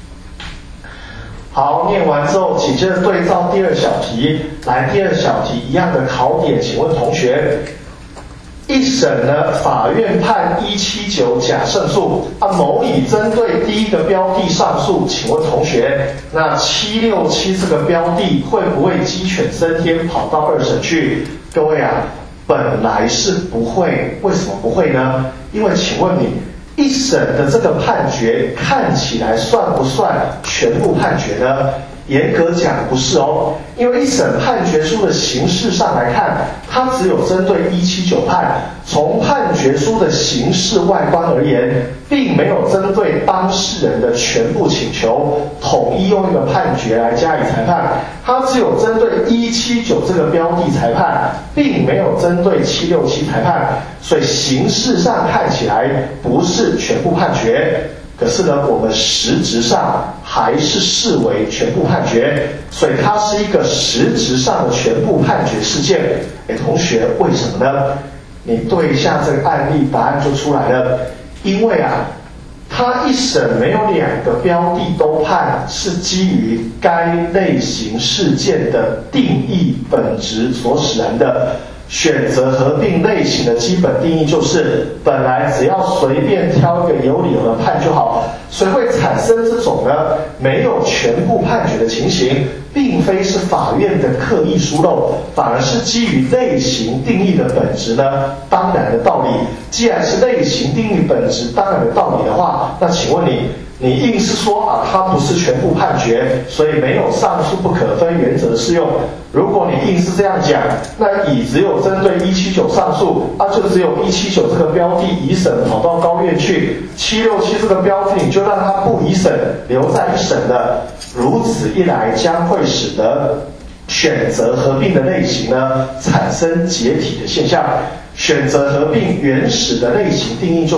好，念完之后紧接着对照第二小题，来第二小题一样的考点，请问同学，一审呢，法院判一七九甲胜诉，啊，某乙针对第一个标的上诉，请问同学，那七六七这个标的会不会鸡犬升天跑到二审去？各位啊，本来是不会，为什么不会呢？因为请问你，一审的这个判决看起来算不算全部判决呢？严格讲不是哦，因为一审判决书的形式上来看，它只有针对一七九判，从判决书的形式外观而言，并没有针对当事人的全部请求，统一用一个判决来加以裁判，它只有针对一七九这个标的裁判，并没有针对七六七裁判，所以形式上看起来不是全部判决。可是呢，我们实质上还是视为全部判决，所以它是一个实质上的全部判决事件。哎，同学，为什么呢？你对一下这个案例，答案就出来了。因为啊，它一审没有两个标的都判，是基于该类型事件的定义本质所使然的。选择合并类型的基本定义就是，本来只要随便挑一个有理由的判就好，所以会产生这种呢没有全部判决的情形，并非是法院的刻意疏漏，反而是基于类型定义的本质呢当然的道理。既然是类型定义本质当然的道理的话，那请问你，你硬是说啊，它不是全部判决，所以没有上诉不可分原则适用。如果你硬是这样讲，那乙只有针对一七九上诉，啊，就只有一七九这个标的移审跑到高院去，七六七这个标的你就让它不移审，留在一审的。如此一来，将会使得选择合并的类型呢产生解体的现象。选择合并原始的类型定义就是，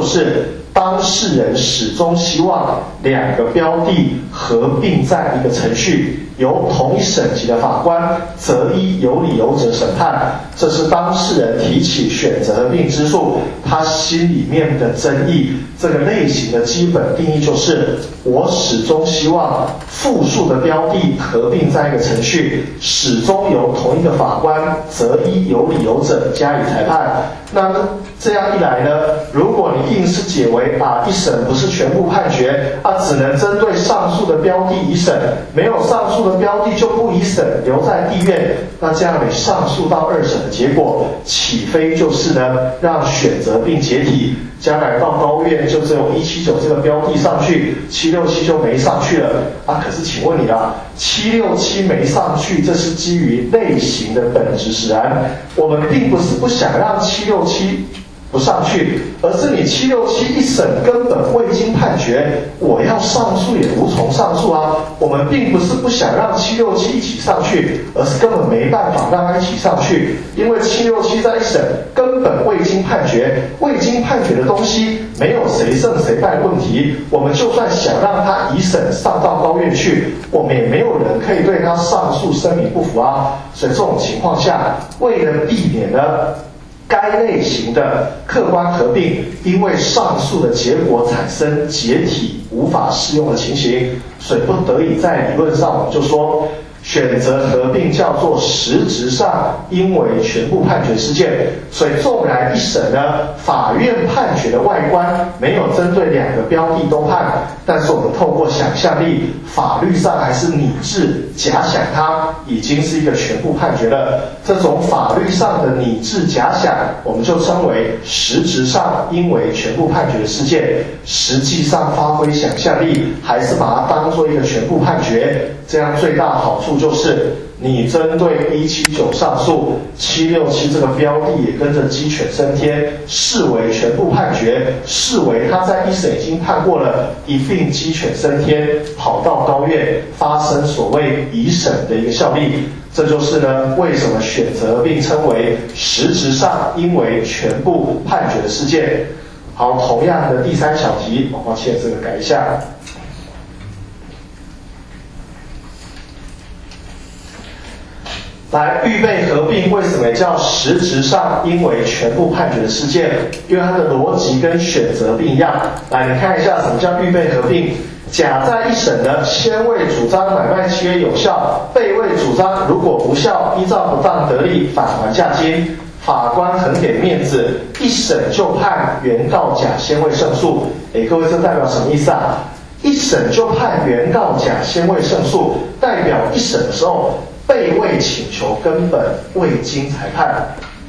当事人始终希望两个标的合并在一个程序，由同一审级的法官择一有理由者审判，这是当事人提起选择合并之诉他心里面的争议。这个类型的基本定义就是，我始终希望复数的标的合并在一个程序，始终由同一个法官择一有理由者加以裁判。那这样一来呢，如果你硬是解为啊一审不是全部判决啊，只能针对上诉的标的移审，没有上诉的标的就不移审，留在地院，那这样你上诉到二审的结果，岂非就是呢让选择并解体，将来到高院就只有一七九这个标的上去，七六七就没上去了啊。可是请问你啊，七六七没上去，这是基于类型的本质使然，我们并不是不想让七六七不上去，而是你七六七一审根本未经判决，我要上诉也无从上诉啊。我们并不是不想让七六七一起上去，而是根本没办法让它一起上去，因为七六七在一审根本未经判决，未经判决的东西没有谁胜谁败问题，我们就算想让他一审上到高院去，我们也没有人可以对他上诉声明不服啊。所以这种情况下，为了避免呢该类型的客观合并因为上诉的结果产生解体无法适用的情形，所以不得已在理论上我们就说，选择合并叫做实质上因为全部判决事件。所以纵然一审呢法院判决的外观没有针对两个标的都判，但是我们透过想象力，法律上还是拟制假想它已经是一个全部判决了。这种法律上的拟制假想，我们就称为实质上因为全部判决的事件。实际上发挥想象力，还是把它当作一个全部判决，这样最大好处就是你针对一七九上诉，七六七这个标的也跟着鸡犬升天，视为全部判决，视为他在一审已经判过了，一并鸡犬升天，跑到高院发生所谓一审的一个效力。这就是呢为什么选择并称为实质上因为全部判决的事件。好，同样的第三小题，抱歉，这个改一下。来，预备合并为什么叫实质上因为全部判决的事件？因为它的逻辑跟选择并一样。来，你看一下什么叫预备合并。甲在一审呢，先未主张买卖契约有效，被未主张如果无效，依照不当得利返还价金。法官很给面子，一审就判原告甲先未胜诉。诶，各位，这代表什么意思啊？一审就判原告甲先未胜诉，代表一审的时候被未请求根本未经裁判。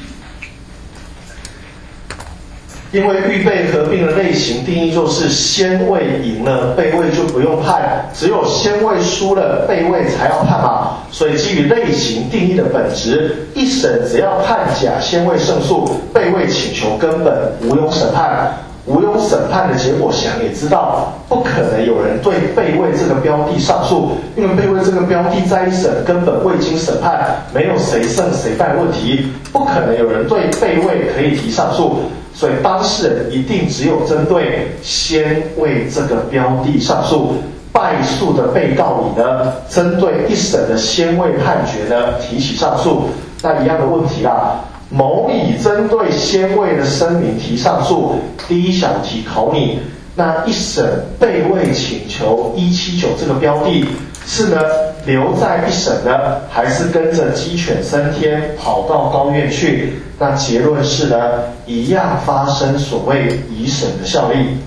因为预备合并的类型定义就是先未赢了，被未就不用判，只有先未输了，被未才要判嘛。所以基于类型定义的本质，一审只要判甲先未胜诉，被未请求根本无庸审判。无庸审判的结果想也知道，不可能有人对被未这个标的上诉，因为被未这个标的在一审根本未经审判，没有谁胜谁败问题，不可能有人对被未可以提上诉。所以当事人一定只有针对先为这个标的上诉，败诉的被告乙呢，针对一审的先未判决呢提起上诉。那一样的问题啦，某乙针对先未的声明提上诉，第一小题考你，那一审被未请求一七九这个标的是呢留在一审呢，还是跟着鸡犬升天跑到高院去？那结论是呢，一样发生所谓一审的效力。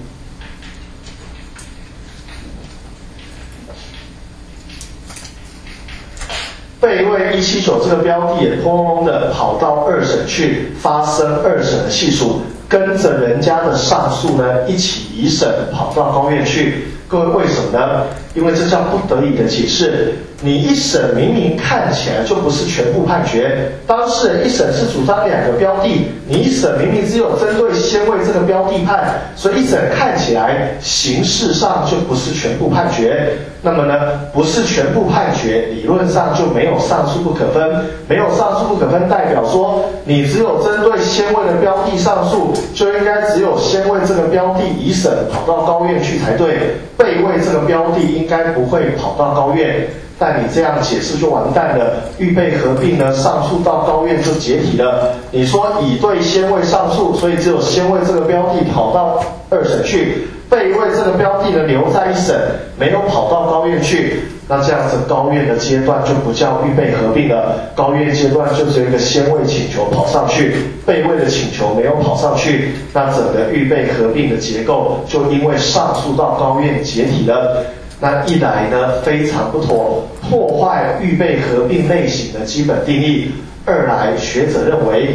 被未一七九这个标的也通通的跑到二审去，发生二审的系数，跟着人家的上诉呢一起一审跑到高院去。各位，为什么呢？因为这叫不得已的解释。你一审明明看起来就不是全部判决，当事人一审是主张两个标的，你一审明明只有针对先为这个标的判，所以一审看起来形式上就不是全部判决。那么呢，不是全部判决，理论上就没有上诉不可分。没有上诉不可分，代表说你只有针对先为的标的上诉，就应该只有先为这个标的一审跑到高院去才对，被为这个标的应该不会跑到高院。但你这样解释就完蛋了，预备合并呢，上诉到高院就解体了。你说乙对先为上诉，所以只有先为这个标的跑到二审去，被为这个标的呢留在一审，没有跑到高院去。那这样子高院的阶段就不叫预备合并了，高院阶段就只有一个先为请求跑上去，被为的请求没有跑上去，那整个预备合并的结构就因为上诉到高院解体了。那一来呢非常不妥，破坏预备合并类型的基本定义；二来学者认为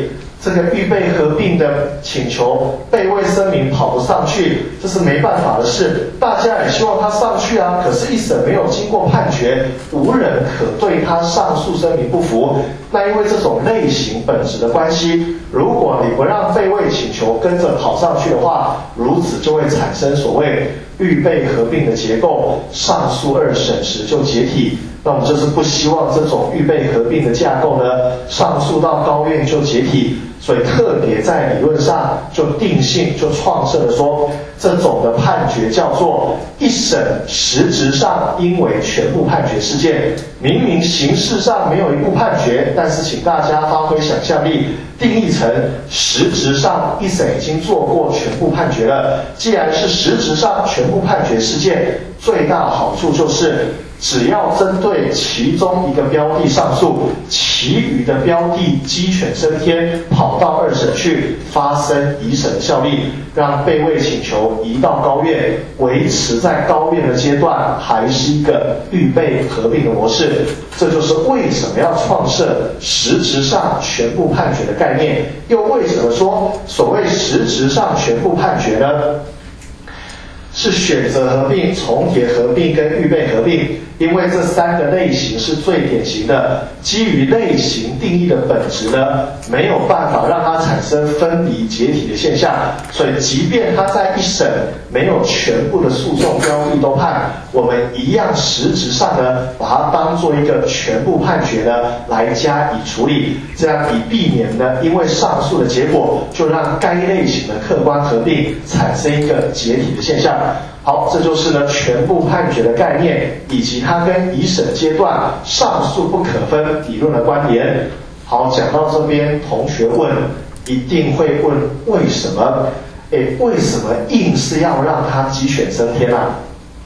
这个预备合并的请求备位声明跑不上去，这是没办法的事。大家也希望他上去啊，可是一审没有经过判决，无人可对他上诉声明不服。那因为这种类型本质的关系，如果你不让备位请求跟着跑上去的话，如此就会产生所谓预备合并的结构，上诉二审时就解体。那我们就是不希望这种预备合并的架构呢，上诉到高院就解体，所以特别在理论上就定性就创设的说，这种的判决叫做一审实质上应为全部判决事件。明明形式上没有一部判决，但是请大家发挥想象力，定义成实质上一审已经做过全部判决了。既然是实质上全部判决事件，最大好处就是只要针对其中一个标的上诉，其余的标的鸡犬升天，跑到二审去发生移审的效力，让备位请求移到高院，维持在高院的阶段，还是一个预备合并的模式。这就是为什么要创设实质上全部判决的概念，又为什么说所谓实质上全部判决呢？是选择合并、重叠合并跟预备合并，因为这三个类型是最典型的。基于类型定义的本质呢，没有办法让它产生分离解体的现象，所以即便它在一审没有全部的诉讼标的都判，我们一样实质上呢，把它当做一个全部判决呢来加以处理，这样以避免呢因为上诉的结果就让该类型的客观合并产生一个解体的现象。好，这就是呢全部判决的概念，以及它跟移审阶段上诉不可分理论的关联。好，讲到这边，同学问一定会问为什么？诶，为什么硬是要让它鸡犬升天啊？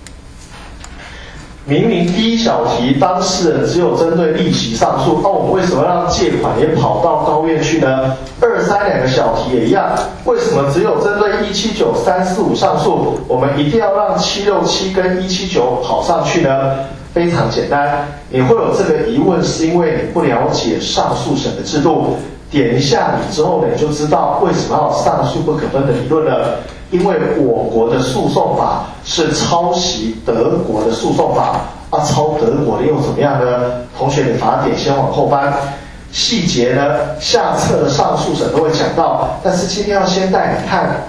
明明第一小题当事人只有针对利息上诉，那、哦、我们为什么让借款也跑到高院去呢？二三两个小题也一样，为什么只有针对一七九、三四五上诉，我们一定要让七六七跟一七九跑上去呢？非常简单，你会有这个疑问，是因为你不了解上诉审的制度。点一下你之后呢，你就知道为什么要有上诉不可分的理论了。因为我国的诉讼法是抄袭德国的诉讼法，啊，抄德国的又怎么样呢？同学，你法典先往后翻，细节呢下册的上诉审都会讲到，但是今天要先带你看，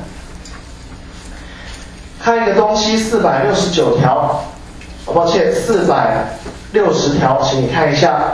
看一个东西，四百六十九条，哦，抱歉，四百六十条，请你看一下。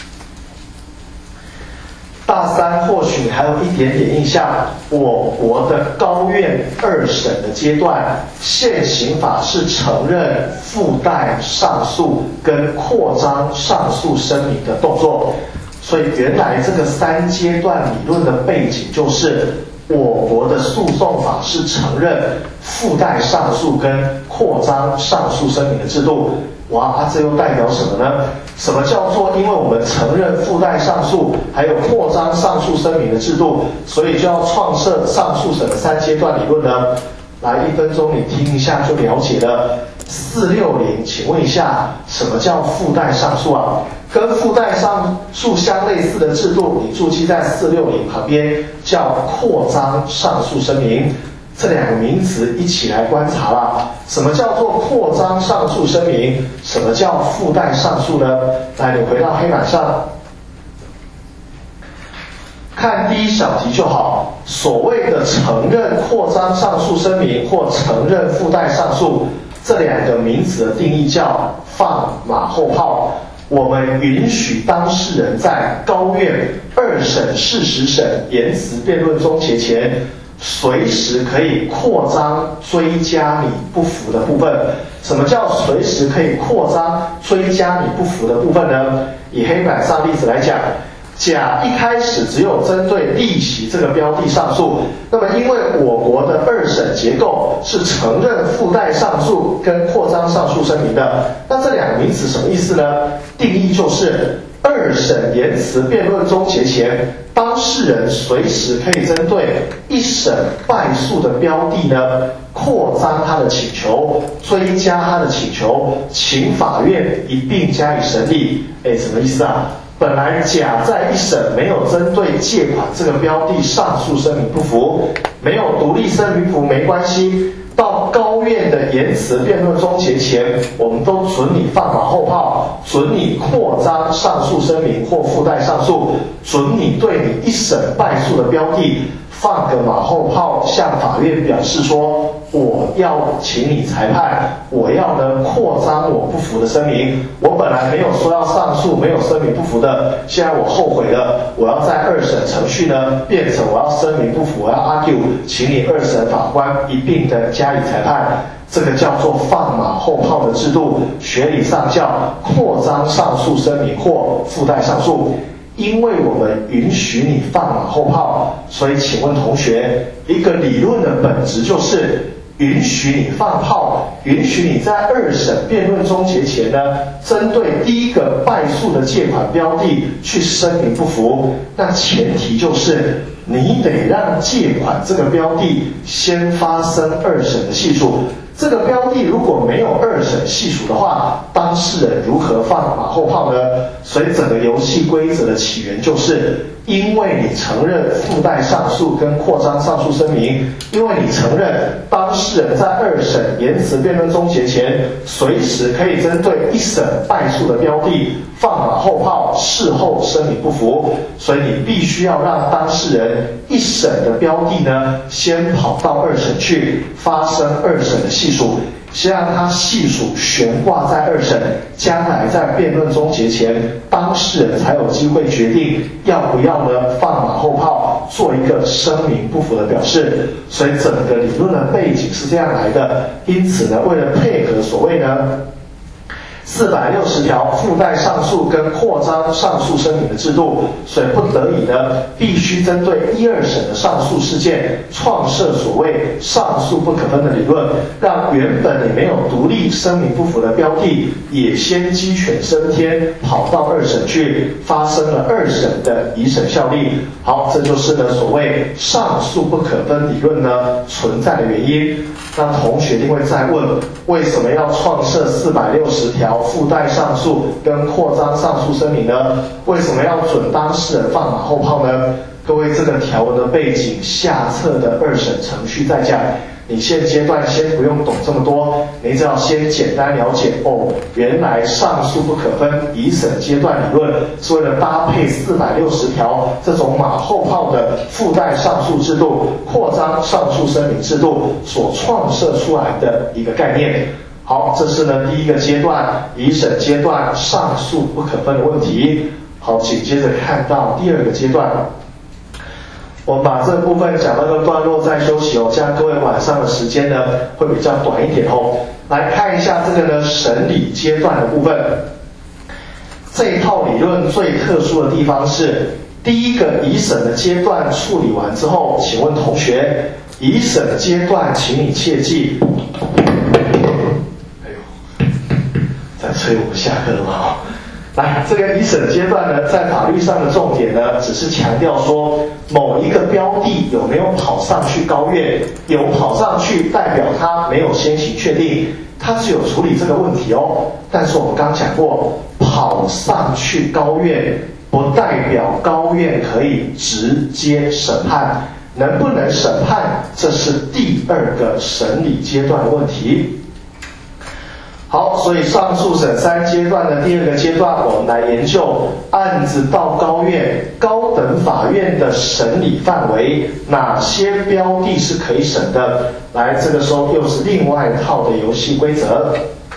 大三或许还有一点点印象，我国的高院二审的阶段，现行法是承认附带上诉跟扩张上诉声明的动作，所以原来这个三阶段理论的背景就是我国的诉讼法是承认附带上诉跟扩张上诉声明的制度。哇，啊，这又代表什么呢？什么叫做因为我们承认附带上诉还有扩张上诉声明的制度，所以就要创设上诉审的三阶段理论呢？来，一分钟你听一下就了解了。四六零，请问一下，什么叫附带上诉啊？跟附带上诉相类似的制度，你注记在四六零旁边，叫扩张上诉声明。这两个名词一起来观察啦。什么叫做扩张上诉声明？什么叫附带上诉呢？来，你回到黑板上，看第一小题就好。所谓的承认扩张上诉声明或承认附带上诉，这两个名词的定义叫放马后炮。我们允许当事人在高院二审事实审言辞辩论终结前，随时可以扩张追加你不服的部分。什么叫随时可以扩张追加你不服的部分呢？以黑板上例子来讲，甲一开始只有针对利息这个标的上诉，那么因为我国的二审结构是承认附带上诉跟扩张上诉声明的，那这两个名词什么意思呢？定义就是二审言辞辩论终结前，当事人随时可以针对一审败诉的标的呢，扩张他的请求，追加他的请求，请法院一并加以审理。哎，什么意思啊？ 本来甲在一审没有针对借款这个标的上诉声明不服，没有独立声明不服没关系，到高院的言辞辩论终结前，我们都准你放马后炮，准你扩张上诉声明或附带上诉，准你对你一审败诉的标的放个马后炮，向法院表示说我要请你裁判，我要呢扩张我不服的声明，我本来没有说要上诉，没有声明不服的，现在我后悔了，我要在二审程序呢变成我要声明不服，我要 argue， 请你二审法官一并的加以裁判。这个叫做放马后炮的制度，学理上叫扩张上诉声明或附带上诉。因为我们允许你放马后炮，所以请问同学，一个理论的本质就是允许你放炮，允许你在二审辩论终结前呢，针对第一个败诉的借款标的去声明不服。那前提就是你得让借款这个标的先发生二审的系数。这个标的如果没有二审系数的话，当事人如何放马后炮呢？所以整个游戏规则的起源就是因为你承认附带上诉跟扩张上诉声明，因为你承认当事人在二审言辞辩论终结前，随时可以针对一审败诉的标的放马后炮，事后声明不服，所以你必须要让当事人一审的标的呢，先跑到二审去发生二审的系数，先让它系数悬挂在二审，将来在辩论终结前，当事人才有机会决定要不要呢放马后炮，做一个声明不服的表示。所以整个理论的背景是这样来的。因此呢，为了配合所谓呢四百六十条附带上诉跟扩张上诉声明的制度，所以不得已呢，必须针对一二审的上诉事件，创设所谓上诉不可分的理论，让原本你没有独立声明不服的标的，也先鸡犬升天，跑到二审去，发生了二审的一审效力。好，这就是呢所谓上诉不可分理论呢存在的原因。那同学一定会再问，为什么要创设四百六十条附带上诉跟扩张上诉声明呢？为什么要准当事人放马后炮呢？各位，这个条文的背景下册的二审程序在讲，你现阶段先不用懂这么多，你只要先简单了解哦，原来上诉不可分一审阶段理论是为了搭配四百六十条这种马后炮的附带上诉制度、扩张上诉声明制度所创设出来的一个概念。好，这是呢第一个阶段，一审阶段上诉不可分的问题。好，紧接着看到第二个阶段，我们把这部分讲到个段落再休息哦，这样各位晚上的时间呢会比较短一点哦。来看一下这个呢审理阶段的部分。这一套理论最特殊的地方是，第一个一审的阶段处理完之后，请问同学，一审阶段请你切记，哎呦，在催我们下课了吗？来，这个一审阶段呢，在法律上的重点呢，只是强调说某一个标的有没有跑上去高院，有跑上去代表它没有先行确定，它只有处理这个问题哦。但是我们刚刚讲过，跑上去高院不代表高院可以直接审判，能不能审判，这是第二个审理阶段的问题。好，所以上诉审三阶段的第二个阶段，我们来研究案子到高院、高等法院的审理范围，哪些标的是可以审的。来，这个时候又是另外一套的游戏规则。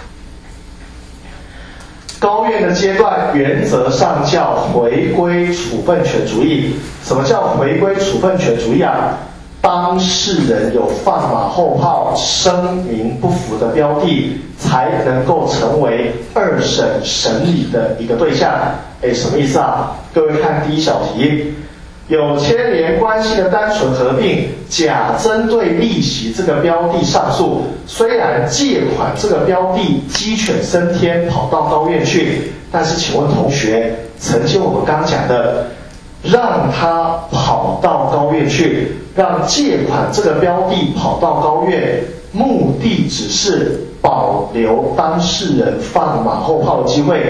高院的阶段原则上叫回归处分权主义。什么叫回归处分权主义啊？当事人有放马后炮、声明不服的标的，才能够成为二审审理的一个对象。哎，什么意思啊？各位看第一小题，有牵连关系的单纯合并，甲针对利息这个标的上诉，虽然借款这个标的鸡犬升天跑到高院去，但是请问同学，曾经我们刚讲的，让他跑到高院去，让借款这个标的跑到高院，目的只是保留当事人放马后炮的机会。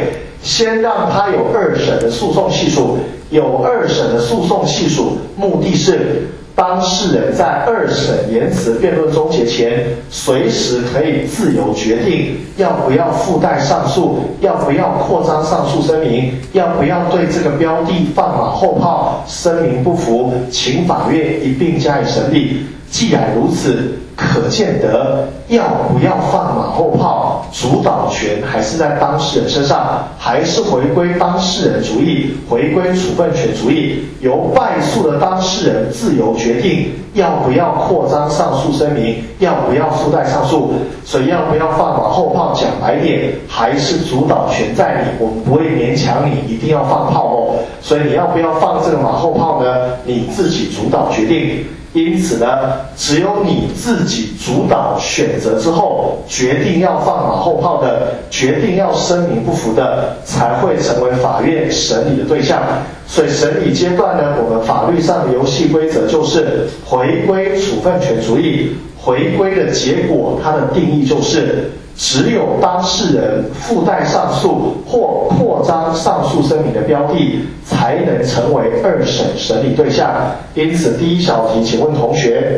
先让它有二审的诉讼系数，有二审的诉讼系数，目的是当事人在二审言辞辩论终结前，随时可以自由决定要不要附带上诉，要不要扩张上诉声明，要不要对这个标的放马后炮，声明不服，请法院一并加以审理。既然如此，可见得要不要放马后炮，主导权还是在当事人身上，还是回归当事人主义，回归处分权主义，由败诉的当事人自由决定要不要扩张上诉声明，要不要附带上诉。所以要不要放马后炮，讲白点，还是主导权在你，我们不会勉强你一定要放炮哦。所以你要不要放这个马后炮呢？你自己主导决定。因此呢，只有你自己主导选择之后，决定要放马后炮的，决定要声明不服的，才会成为法院审理的对象。所以审理阶段呢，我们法律上的游戏规则就是回归处分权主义，回归的结果，它的定义就是只有当事人附带上诉或扩张上诉声明的标的，才能成为二审审理对象。因此，第一小题，请问同学，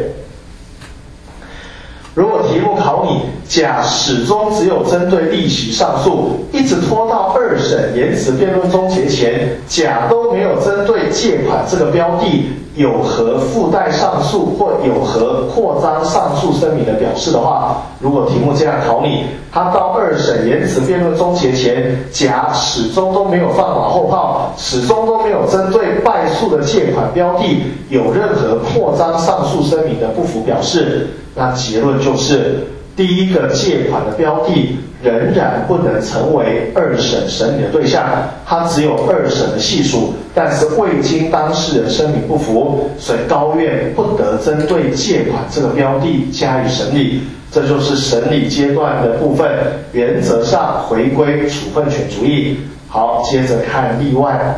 如果题目考你，甲始终只有针对利息上诉，一直拖到二审言辞辩论终结前，甲都没有针对借款这个标的有何附带上诉或有何扩张上诉声明的表示的话，如果题目这样考你，他到二审言辞辩论终结前，甲始终都没有放马后炮，始终都没有针对败诉的借款标的有任何扩张上诉声明的不服表示，那结论就是第一个借款的标的仍然不能成为二审审理的对象，它只有二审的系数，但是未经当事人声明不服，所以高院不得针对借款这个标的加以审理。这就是审理阶段的部分，原则上回归处分权主义。好，接着看例外。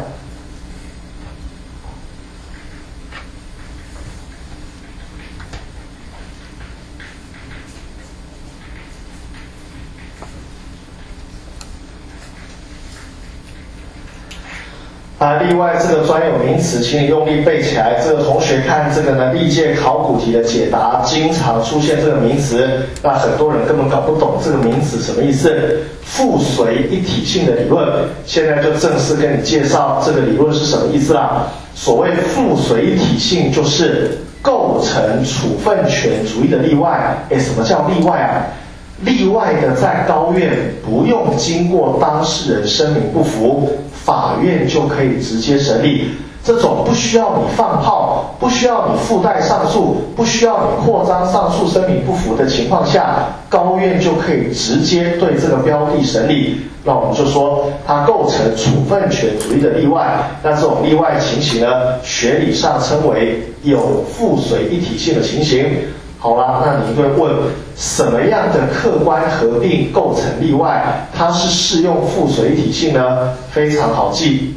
啊，例外这个专有名词，请你用力背起来。这个同学看这个呢，历届考古题的解答，经常出现这个名词，那很多人根本搞不懂这个名词什么意思。附随一体性的理论，现在就正式跟你介绍这个理论是什么意思啦。所谓附随一体性，就是构成处分权主义的例外。诶，什么叫例外啊？例外的在高院不用经过当事人声明不服，法院就可以直接审理。这种不需要你放炮，不需要你附带上诉，不需要你扩张上诉声明不服的情况下，高院就可以直接对这个标的审理。那我们就说它构成处分权主义的例外。那这种例外情形呢，学理上称为有附随一体性的情形。好啦，那你会问，什么样的客观合并构成例外？它是适用附随一体性呢？非常好记。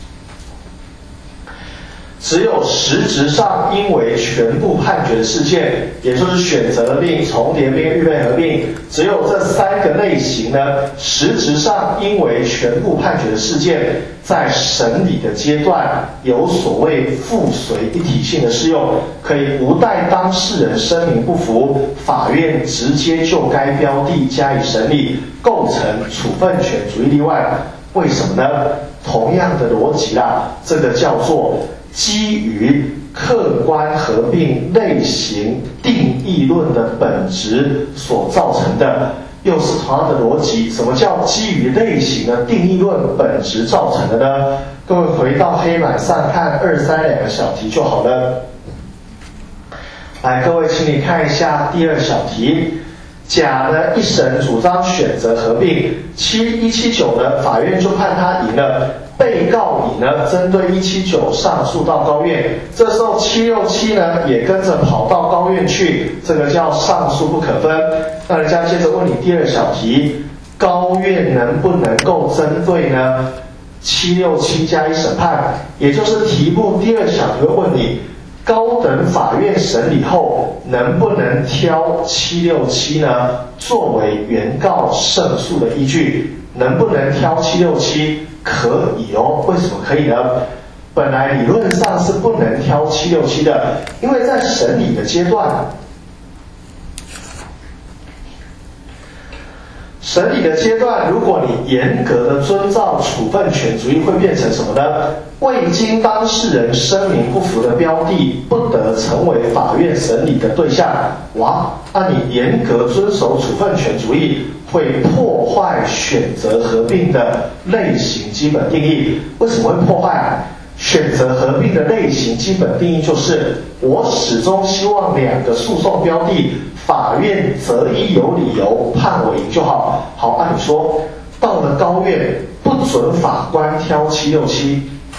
只有实质上因为全部判决的事件，也就是选择合并、重叠并、预备合并，只有这三个类型呢，实质上因为全部判决的事件，在审理的阶段有所谓附随一体性的适用，可以不待当事人声明不服，法院直接就该标的加以审理，构成处分权主义例外。为什么呢？同样的逻辑啦，这个叫做基于客观合并类型定义论的本质所造成的，又是同样的逻辑。什么叫基于类型的定义论本质造成的呢？各位回到黑板上看二三两个小题就好了。来，各位请你看一下第二小题。甲呢一审主张选择合并，七一七九呢法院就判他赢了。被告乙呢针对一七九上诉到高院，这时候七六七呢也跟着跑到高院去，这个叫上诉不可分。那人家接着问你第二小题，高院能不能够针对呢七六七加以审判？也就是题目第二小题会问你，高等法院审理后能不能挑七六七呢作为原告胜诉的依据？ 能不能挑七六七？可以哦。为什么可以呢？本来理论上是不能挑七六七的，因为在审理的阶段，审理的阶段，如果你严格的遵照处分权主义，会变成什么呢？未经当事人声明不服的标的，不得成为法院审理的对象。哇，那你严格遵守处分权主义，会破坏选择合并的类型基本定义。为什么会破坏啊？选择合并的类型基本定义就是，我始终希望两个诉讼标的，法院择一有理由判我赢就好。好，按理说到了高院，不准法官挑七六七，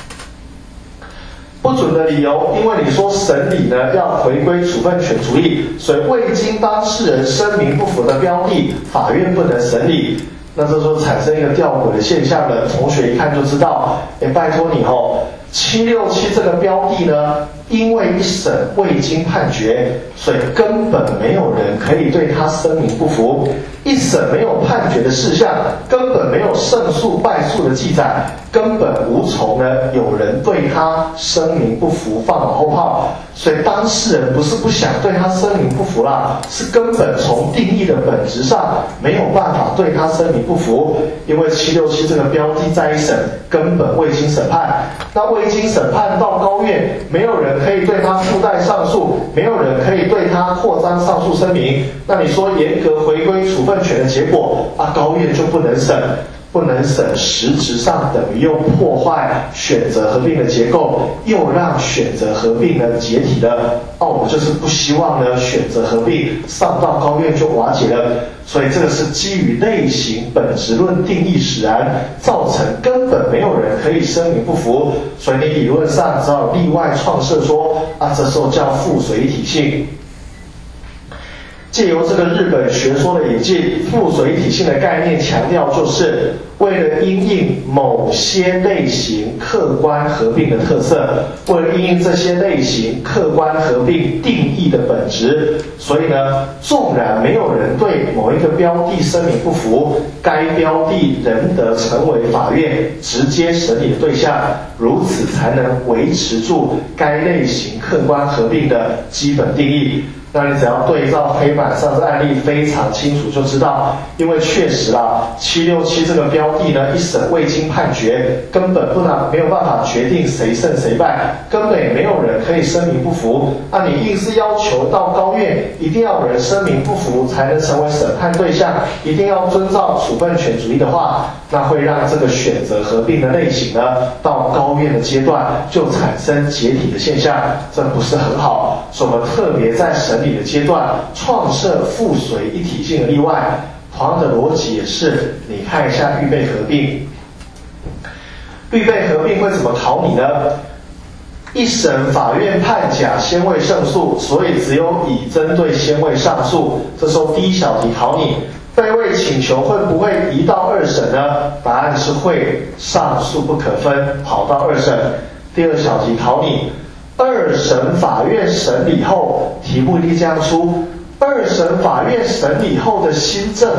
不准的理由，因为你说审理呢要回归处分权主义，所以未经当事人声明不服的标的，法院不能审理。那这时候产生一个吊诡的现象了，同学一看就知道，哎，拜托你哦，七六七这个标的呢，因为一审未经判决，所以根本没有人可以对他声明不服。一审没有判决的事项，根本没有胜诉败诉的记载，根本无从呢有人对他声明不服放马后炮。所以当事人不是不想对他声明不服啦，是根本从定义的本质上没有办法对他声明不服，因为七六七这个标的在一审根本未经审判，那未经审判到高院，没有人可以对他附带上诉，没有人可以对他扩张上诉声明，那你说严格回归处分权的结果啊，高院就不能审。不能审，实质上等于又破坏选择合并的结构，又让选择合并呢解体了。哦，我就是不希望呢选择合并上到高院就瓦解了，所以这个是基于类型本质论定义使然，造成根本没有人可以声明不服，所以你理论上只好例外创设说啊，这时候叫附随一体性。借由这个日本学说的引进，附随一体性的概念强调，就是为了因应某些类型客观合并的特色，为了因应这些类型客观合并定义的本质，所以呢，纵然没有人对某一个标的声明不服，该标的仍得成为法院直接审理的对象，如此才能维持住该类型客观合并的基本定义。那你只要对照黑板上的案例非常清楚就知道，因为确实啦，七六七这个标的呢，一审未经判决，根本不能没有办法决定谁胜谁败，根本也没有人可以声明不服。那你硬是要求到高院一定要有人声明不服才能成为审判对象，一定要遵照处分权主义的话，那会让这个选择合并的类型呢，到高院的阶段就产生解体的现象，这不是很好。所以我们特别在审理的阶段创设附随一体性的例外。同样的逻辑也是，你看一下预备合并，预备合并会怎么考你呢？一审法院判甲先未胜诉，所以只有乙针对先未上诉。这时候第一小题考你，被位请求会不会移到二审呢？答案是会，上诉不可分，跑到二审。第二小题考你，二审法院审理后，题目一定这样出，二审法院审理后的新政，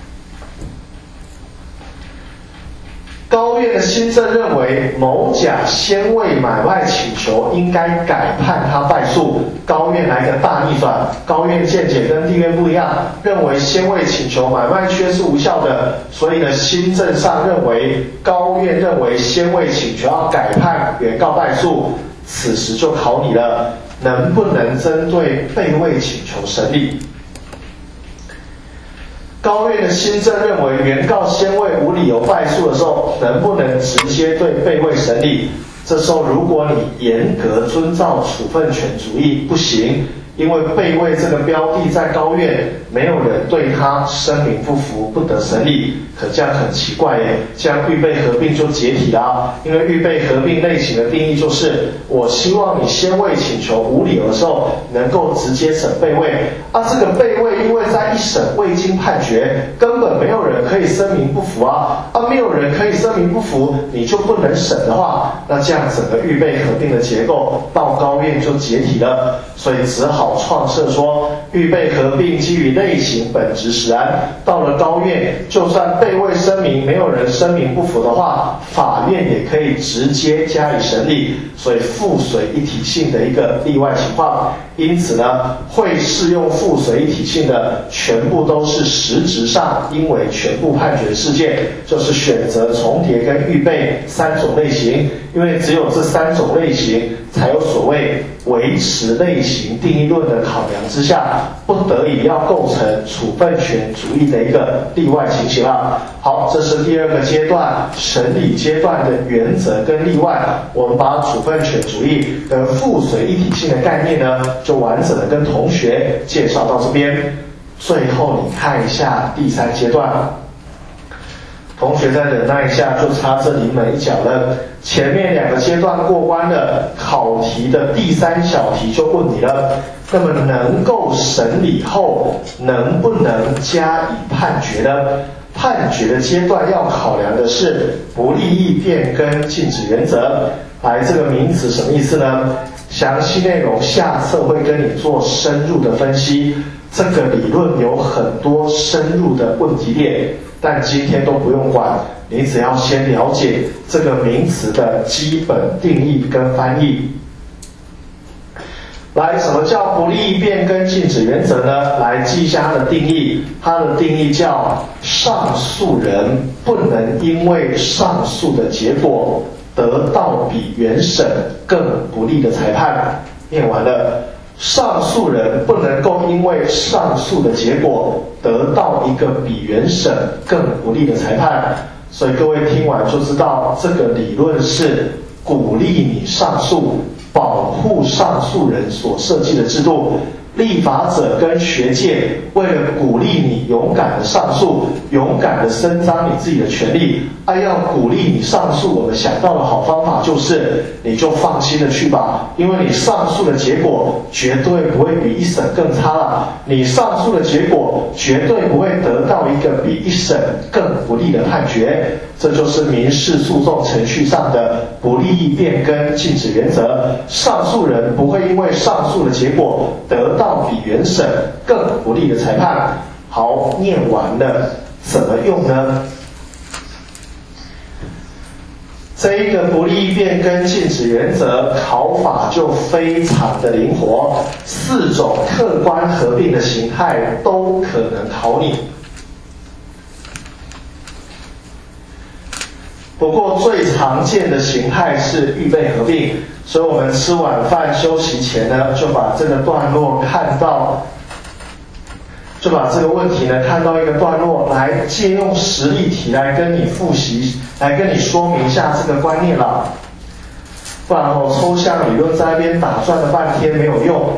高院的新政认为某甲先未买卖请求应该改判他败诉，高院来个大逆转，高院见解跟地院不一样，认为先未请求买卖却是无效的，所以呢新政上认为高院认为先未请求要改判原告败诉。此时就考你了，能不能针对被位请求审理？高院的新政认为原告先未无理由败诉的时候，能不能直接对被位审理？这时候如果你严格遵照处分权主义，不行，因为被位这个标的在高院没有人对他声明不服，不得审理。可这样很奇怪耶，这样预备合并就解体啦。因为预备合并类型的定义就是，我希望你先位请求无理由的时候，能够直接审被位。啊，这个被位因为在一审未经判决，根本没有人可以声明不服啊。啊，没有人可以声明不服，你就不能审的话，那这样整个预备合并的结构到高院就解体了。所以只好考创设说，预备合并基于类型本质使然，到了高院，就算备位声明没有人声明不服的话，法院也可以直接加以审理，所以附随一体性的一个例外情况。因此呢，会适用附随一体性的全部都是实质上应为全部判决事件，就是选择重叠跟预备三种类型，因为只有这三种类型才有所谓维持类型定义论的考量之下，不得已要构成处分权主义的一个例外情形了。好，这是第二个阶段审理阶段的原则跟例外，我们把处分权主义跟附随一体性的概念呢，就完整的跟同学介绍到这边。最后你看一下第三阶段，同学再忍耐一下，就差这临门一脚了。前面两个阶段过关了，考题的第三小题就问你了，那么能够审理后能不能加以判决呢？判决的阶段要考量的是不利益变更禁止原则。来，这个名词什么意思呢？详细内容下册会跟你做深入的分析。这个理论有很多深入的问题点，但今天都不用管，你只要先了解这个名词的基本定义跟翻译。来，什么叫不利益变更禁止原则呢？来记一下它的定义，它的定义叫上诉人不能因为上诉的结果得到比原审更不利的裁判。念完了，上诉人不能够因为上诉的结果得到一个比原审更不利的裁判。所以各位听完就知道，这个理论是鼓励你上诉，保护上诉人所设计的制度。立法者跟学界为了鼓励你勇敢的上诉，勇敢的伸张你自己的权利，啊，要鼓励你上诉，我们想到的好方法就是你就放心的去吧，因为你上诉的结果绝对不会比一审更差了，你上诉的结果绝对不会得到一个比一审更不利的判决。这就是民事诉讼程序上的不利益变更禁止原则，上诉人不会因为上诉的结果得到比原审更不利的裁判。好，念完了怎么用呢？这一个不利益变更禁止原则考法就非常的灵活，四种客观合并的形态都可能考你。不过最常见的形态是预备合并，所以我们吃晚饭休息前呢，就把这个段落看到，就把这个问题呢看到一个段落，来借用实例题来跟你复习，来跟你说明一下这个观念啦。不然哦，抽象理论在那边打转了半天没有用。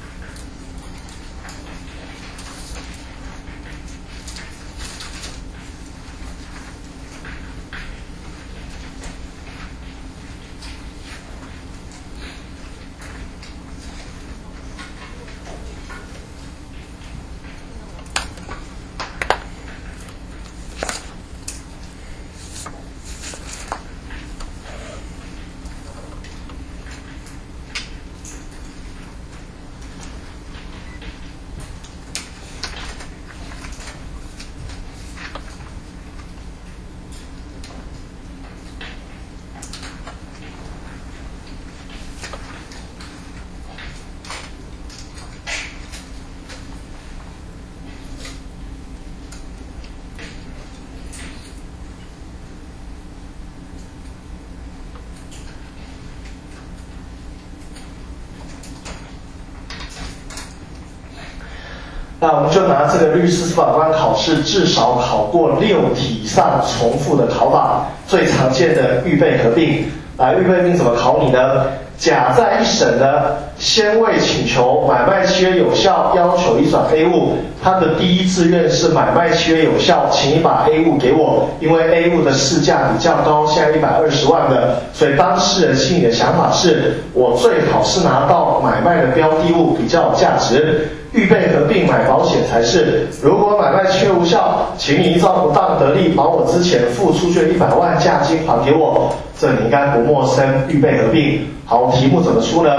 那我们就拿这个律师司法官考试至少考过六题以上重复的考法，最常见的预备合并。来，预备合并怎么考你呢？甲在一审呢，先为请求买卖契约有效，要求移转 A 物，他的第一志愿是买卖契约有效，请你把 A 物给我，因为 A 物的市价比较高，现在一百二十万的，所以当事人心里的想法是，我最好是拿到买卖的标的物比较有价值。预备合并买保险才是，如果买卖契约无效，请你依照不当得利把我之前付出去的一百万价金还给我，这你应该不陌生。预备合并，好，题目怎么出呢？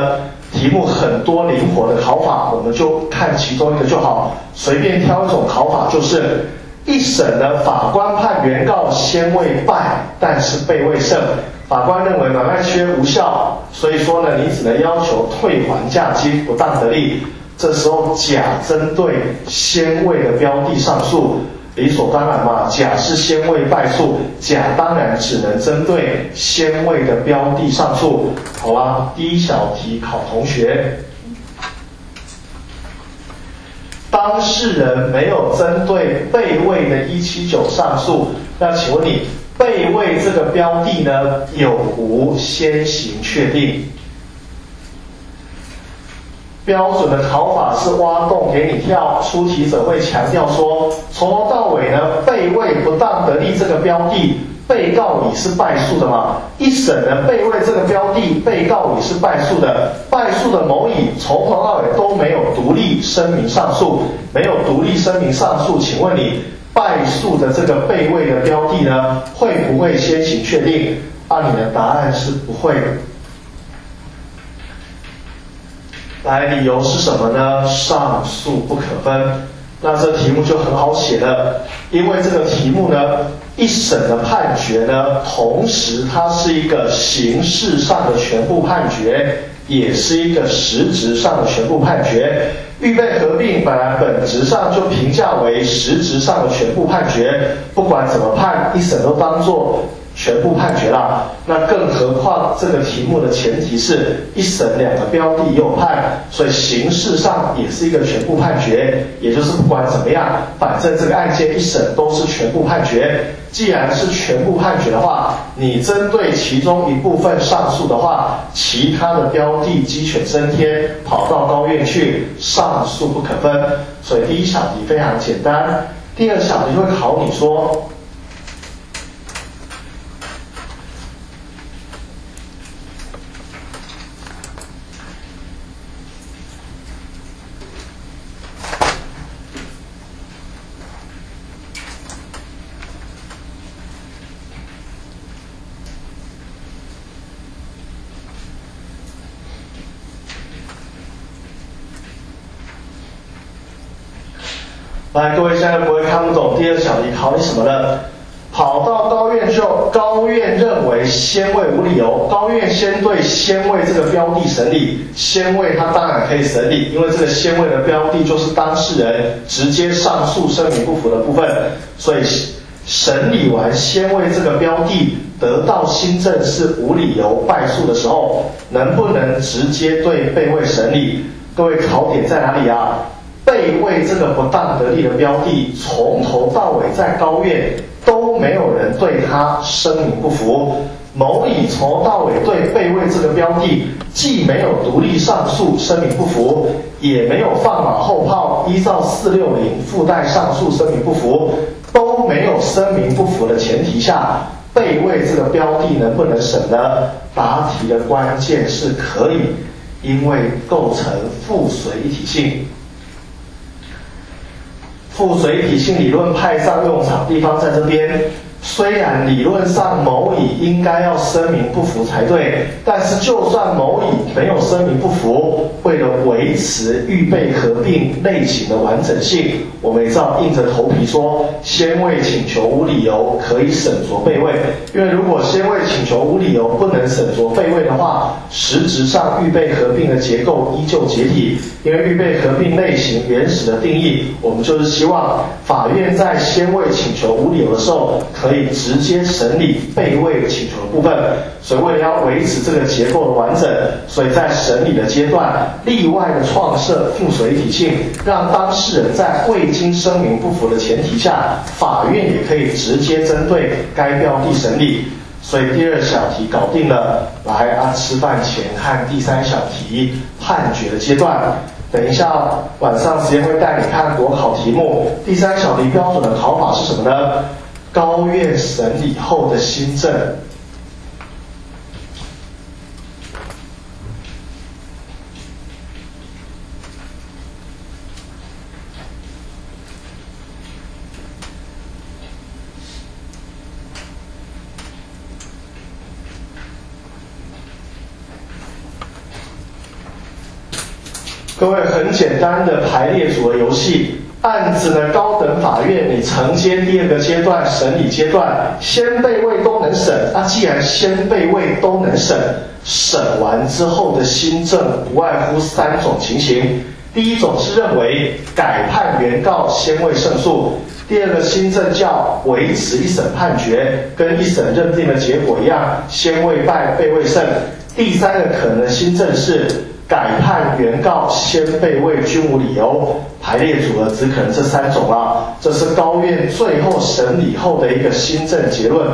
题目很多灵活的考法，我们就看其中一个就好，随便挑一种考法，就是一审的法官判原告先未败，但是被未胜，法官认为买卖契约无效，所以说呢，你只能要求退还价金，不当得利。这时候甲针对先未的标的上诉，理所当然嘛，甲是先未败诉，甲当然只能针对先未的标的上诉。好啦，第一小题考同学，当事人没有针对被位的一七九上诉，那请问你被位这个标的呢，有无先行确定？标准的考法是挖洞给你跳，出题者会强调说，从头到尾呢，被位不当得利这个标的，被告乙是败诉的嘛？一审呢，被位这个标的，被告乙是败诉的，败诉的某乙从头到尾都没有独立声明上诉，没有独立声明上诉，请问你败诉的这个被位的标的呢，会不会先行确定？啊，你的答案是不会。来，理由是什么呢？上诉不可分。那这题目就很好写了，因为这个题目呢，一审的判决呢，同时它是一个形式上的全部判决，也是一个实质上的全部判决。预备合并本来本质上就评价为实质上的全部判决，不管怎么判，一审都当作全部判决啦。那更何况这个题目的前提是一审两个标的也有判，所以形式上也是一个全部判决，也就是不管怎么样，反正这个案件一审都是全部判决。既然是全部判决的话，你针对其中一部分上诉的话，其他的标的鸡犬升天，跑到高院去，上诉不可分。所以第一小题非常简单，第二小题就会考你说，来，各位现在不会看不懂第二小题考你什么呢？跑到高院之后，高院认为先位无理由，高院先对先位这个标的审理，先位它当然可以审理，因为这个先位的标的就是当事人直接上诉声明不服的部分，所以审理完先位这个标的，得到新证是无理由败诉的时候，能不能直接对被位审理？各位考点在哪里啊？被位这个不当得利的标的，从头到尾在高院都没有人对他声明不服。某乙从头到尾对被位这个标的，既没有独立上诉声明不服，也没有放马后炮依照四六零附带上诉声明不服，都没有声明不服的前提下，被位这个标的能不能审呢？答题的关键是可以，因为构成附随一体性。附随一体性理论派上用场地方在这边，虽然理论上某乙应该要声明不服才对，但是就算某乙没有声明不服，为了维持预备合并类型的完整性，我们也照硬着头皮说，先位请求无理由可以审酌被位，因为如果先位请求无理由不能审酌被位的话，实质上预备合并的结构依旧解体，因为预备合并类型原始的定义，我们就是希望法院在先位请求无理由的时候，可以直接审理被位请求的部分，所以为了要维持这个结构的完整，所以在审理的阶段例外的创设附随一体性，让当事人在未经声明不服的前提下，法院也可以直接针对该标的审理。所以第二小题搞定了，来啊，吃饭前看第三小题判决的阶段。等一下晚上时间会带你看国考题目。第三小题标准的考法是什么呢？高院审理后的新证。 各位，很简单的排列组合游戏。案子呢，高等法院你承接第二个阶段审理阶段，先备位都能审。那既然先备位都能审，审完之后的新政不外乎三种情形。第一种是认为改判原告先位胜诉，第二个新政叫维持一审判决，跟一审认定的结果一样，先位败被位胜。第三个可能新政是改判原告先被位均无理由，排列组合只可能这三种了。这是高院最后审理后的一个新政结论。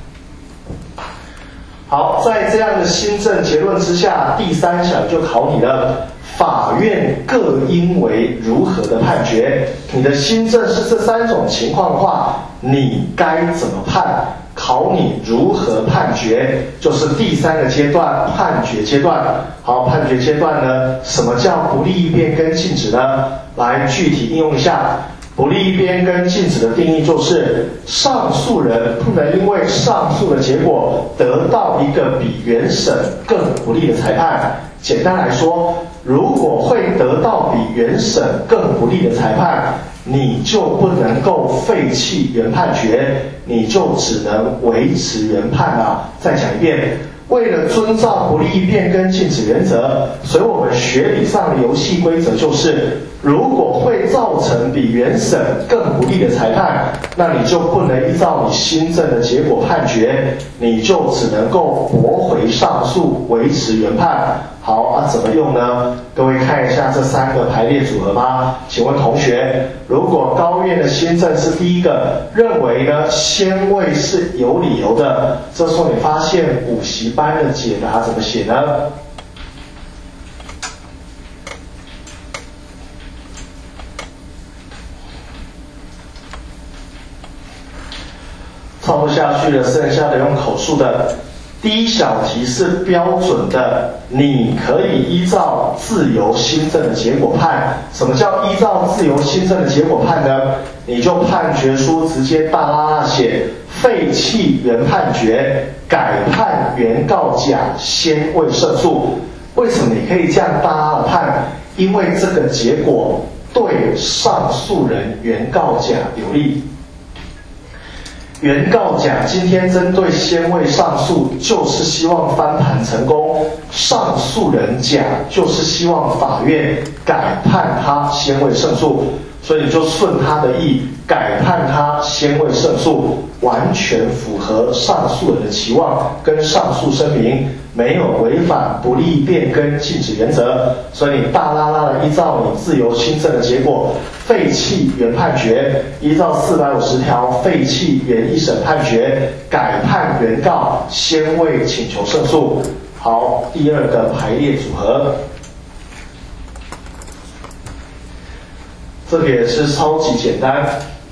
好，在这样的新政结论之下，第三项就考你了。法院各应为如何的判决？你的新政是这三种情况的话，你该怎么判？考你如何判决，就是第三个阶段判决阶段。好，判决阶段呢，什么叫不利益变更禁止呢？来具体应用一下。不利益变更禁止的定义就是，上诉人不能因为上诉的结果得到一个比原审更不利的裁判。简单来说，如果会得到比原审更不利的裁判，你就不能够废弃原判决，你就只能维持原判了。再讲一遍，为了遵照不利益变更禁止原则，所以我们学理上的游戏规则就是，如果会造成比原审更不利的裁判，那你就不能依照你新政的结果判决，你就只能够驳回上诉，维持原判。好啊，怎么用呢？各位看一下这三个排列组合吧。请问同学，如果高院的新政是第一个，认为呢先位是有理由的，这时候你发现补习班的解答怎么写呢？抄不下去了，剩下的用口述的。第一小题是标准的，你可以依照自由新政的结果判。什么叫依照自由新政的结果判呢？你就判决书直接大拉拉写废弃原判决，改判原告甲先位胜诉。为什么你可以这样大拉的判？因为这个结果对上诉人原告甲有利。原告甲今天针对先位上诉，就是希望翻盘成功；上诉人甲就是希望法院改判他先位胜诉，所以你就顺他的意，改判他先位胜诉，完全符合上诉人的期望跟上诉声明，没有违反不利变更禁止原则，所以你大拉拉的依照你自由新政的结果，废弃原判决，依照四百五十条废弃原一审判决，改判原告先位请求胜诉。好，第二个排列组合，这个也是超级简单。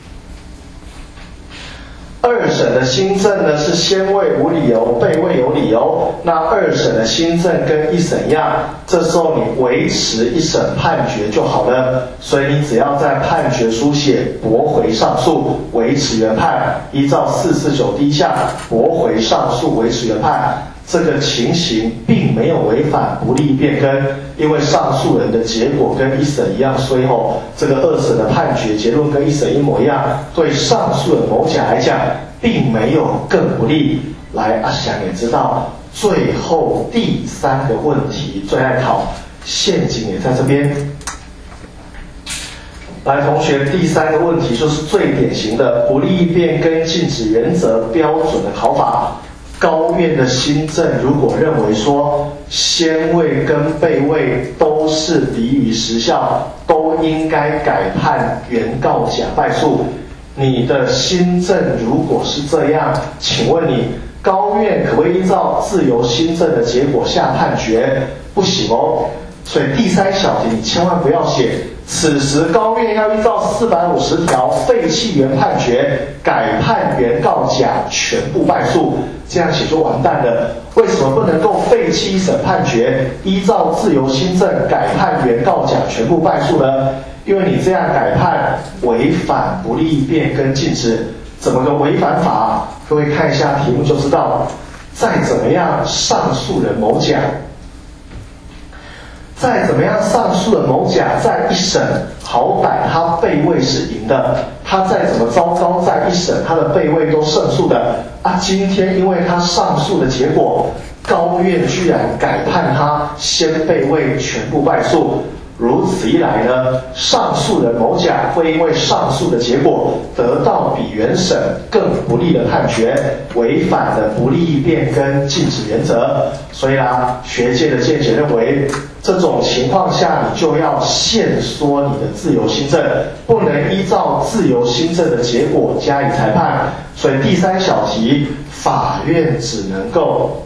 二审的新政呢是先位无理由，被位有理由。那二审的新政跟一审一样，这时候你维持一审判决就好了。所以你只要在判决书写驳回上诉，维持原判，依照四四九第一项驳回上诉，维持原判。这个情形并没有违反不利变更，因为上诉人的结果跟一审一样，所以后这个二审的判决结论跟一审一模一样，对上诉人某甲来讲并没有更不利。来，阿翔也知道，最后第三个问题最爱考，陷阱也在这边。来，同学，第三个问题就是最典型的不利变更禁止原则标准的考法。高院的新政如果认为说先位跟被位都是离于时效，都应该改判原告甲败诉，你的新政如果是这样，请问你高院可不可以依照自由新政的结果下判决？不行哦。所以第三小题你千万不要写此时高院要依照四百五十条废弃原判决，改判原告甲全部败诉，这样写就完蛋了。为什么不能够废弃一审判决，依照自由新政改判原告甲全部败诉呢？因为你这样改判违反不利变更禁止。怎么个违反法？各位看一下题目就知道。再怎么样，上诉人某甲再怎么样上诉的某甲在一审，好歹他备位是赢的，他再怎么糟糕，在一审他的备位都胜诉的啊。今天因为他上诉的结果，高院居然改判他先备位全部败诉。如此一来呢，上诉人某甲会因为上诉的结果得到比原审更不利的判决，违反了不利益变更禁止原则。所以啦，学界的见解认为，这种情况下你就要限缩你的自由心证，不能依照自由心证的结果加以裁判。所以第三小题，法院只能够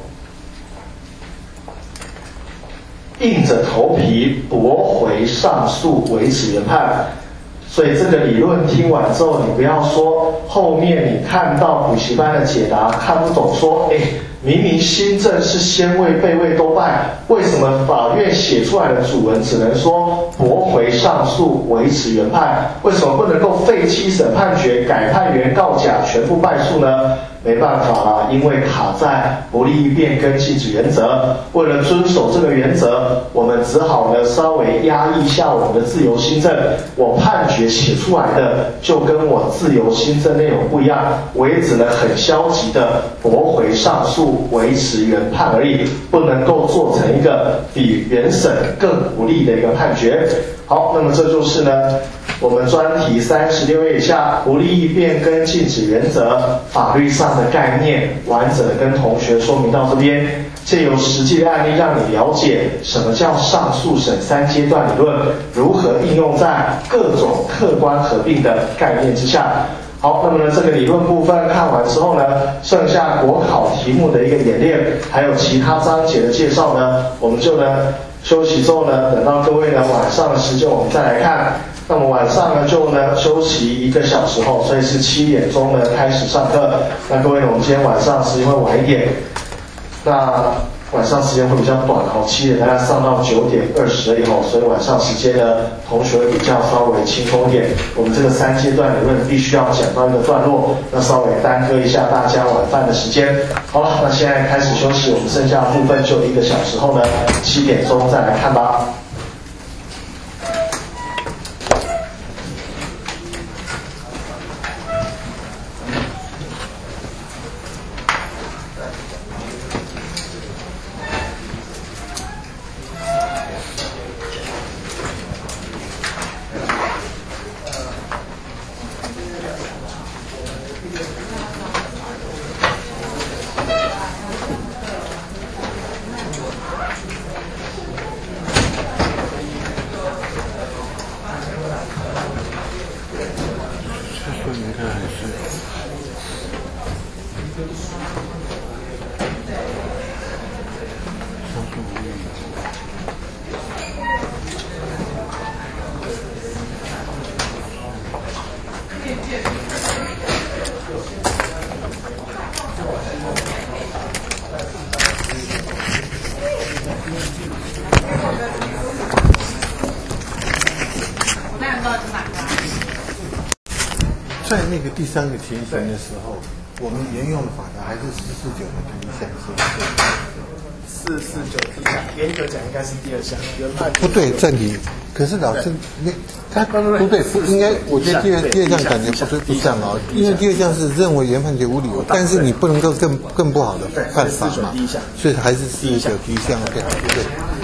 硬着头皮驳回上诉，维持原判。所以这个理论听完之后，你不要说后面你看到补习班的解答看不懂，说哎，明明新政是先位备位都败，为什么法院写出来的主文只能说驳回上诉，维持原判？为什么不能够废弃审判决，改判原告甲全部败诉呢？没办法啦，因为卡在不利益变更禁止原则。为了遵守这个原则，我们只好呢稍微压抑一下我们的自由心证。我判决写出来的就跟我自由心证内容不一样，我也只能很消极的驳回上诉，维持原判而已，不能够做成一个比原审更不利的一个判决。好，那么这就是呢我们专题三十六页下不利益变更禁止原则法律上的概念，完整的跟同学说明到这边，借由实际的案例让你了解什么叫上诉审三阶段理论，如何应用在各种客观合并的概念之下。好，那么呢这个理论部分看完之后呢，剩下国考题目的一个演练，还有其他章节的介绍呢，我们就呢休息之后呢，等到各位呢晚上的时间我们再来看。那么晚上呢就呢休息一个小时后，所以是七点钟呢开始上课。那各位呢，我们今天晚上时间会晚一点，那晚上时间会比较短哦，七点大概上到九点二十而已哦，所以晚上时间呢同学会比较稍微轻松一点。我们这个三阶段理论必须要讲到一个段落，那稍微耽搁一下大家晚饭的时间。好了，那现在开始休息，我们剩下的部分就一个小时后呢七点钟再来看吧。 在那个第三个情形的时候，我们沿用的法条还是四四九的第一项，是不是？ 四四九第一项，严格讲应该是第二项，原判不对，暂停。可是老师，那他不对，不应该。我觉得第二第二项感觉不是不像哦，因为第二项是认为原判决无理由，但是你不能够更更不好的犯法嘛，所以还是四十九第一项 OK，对。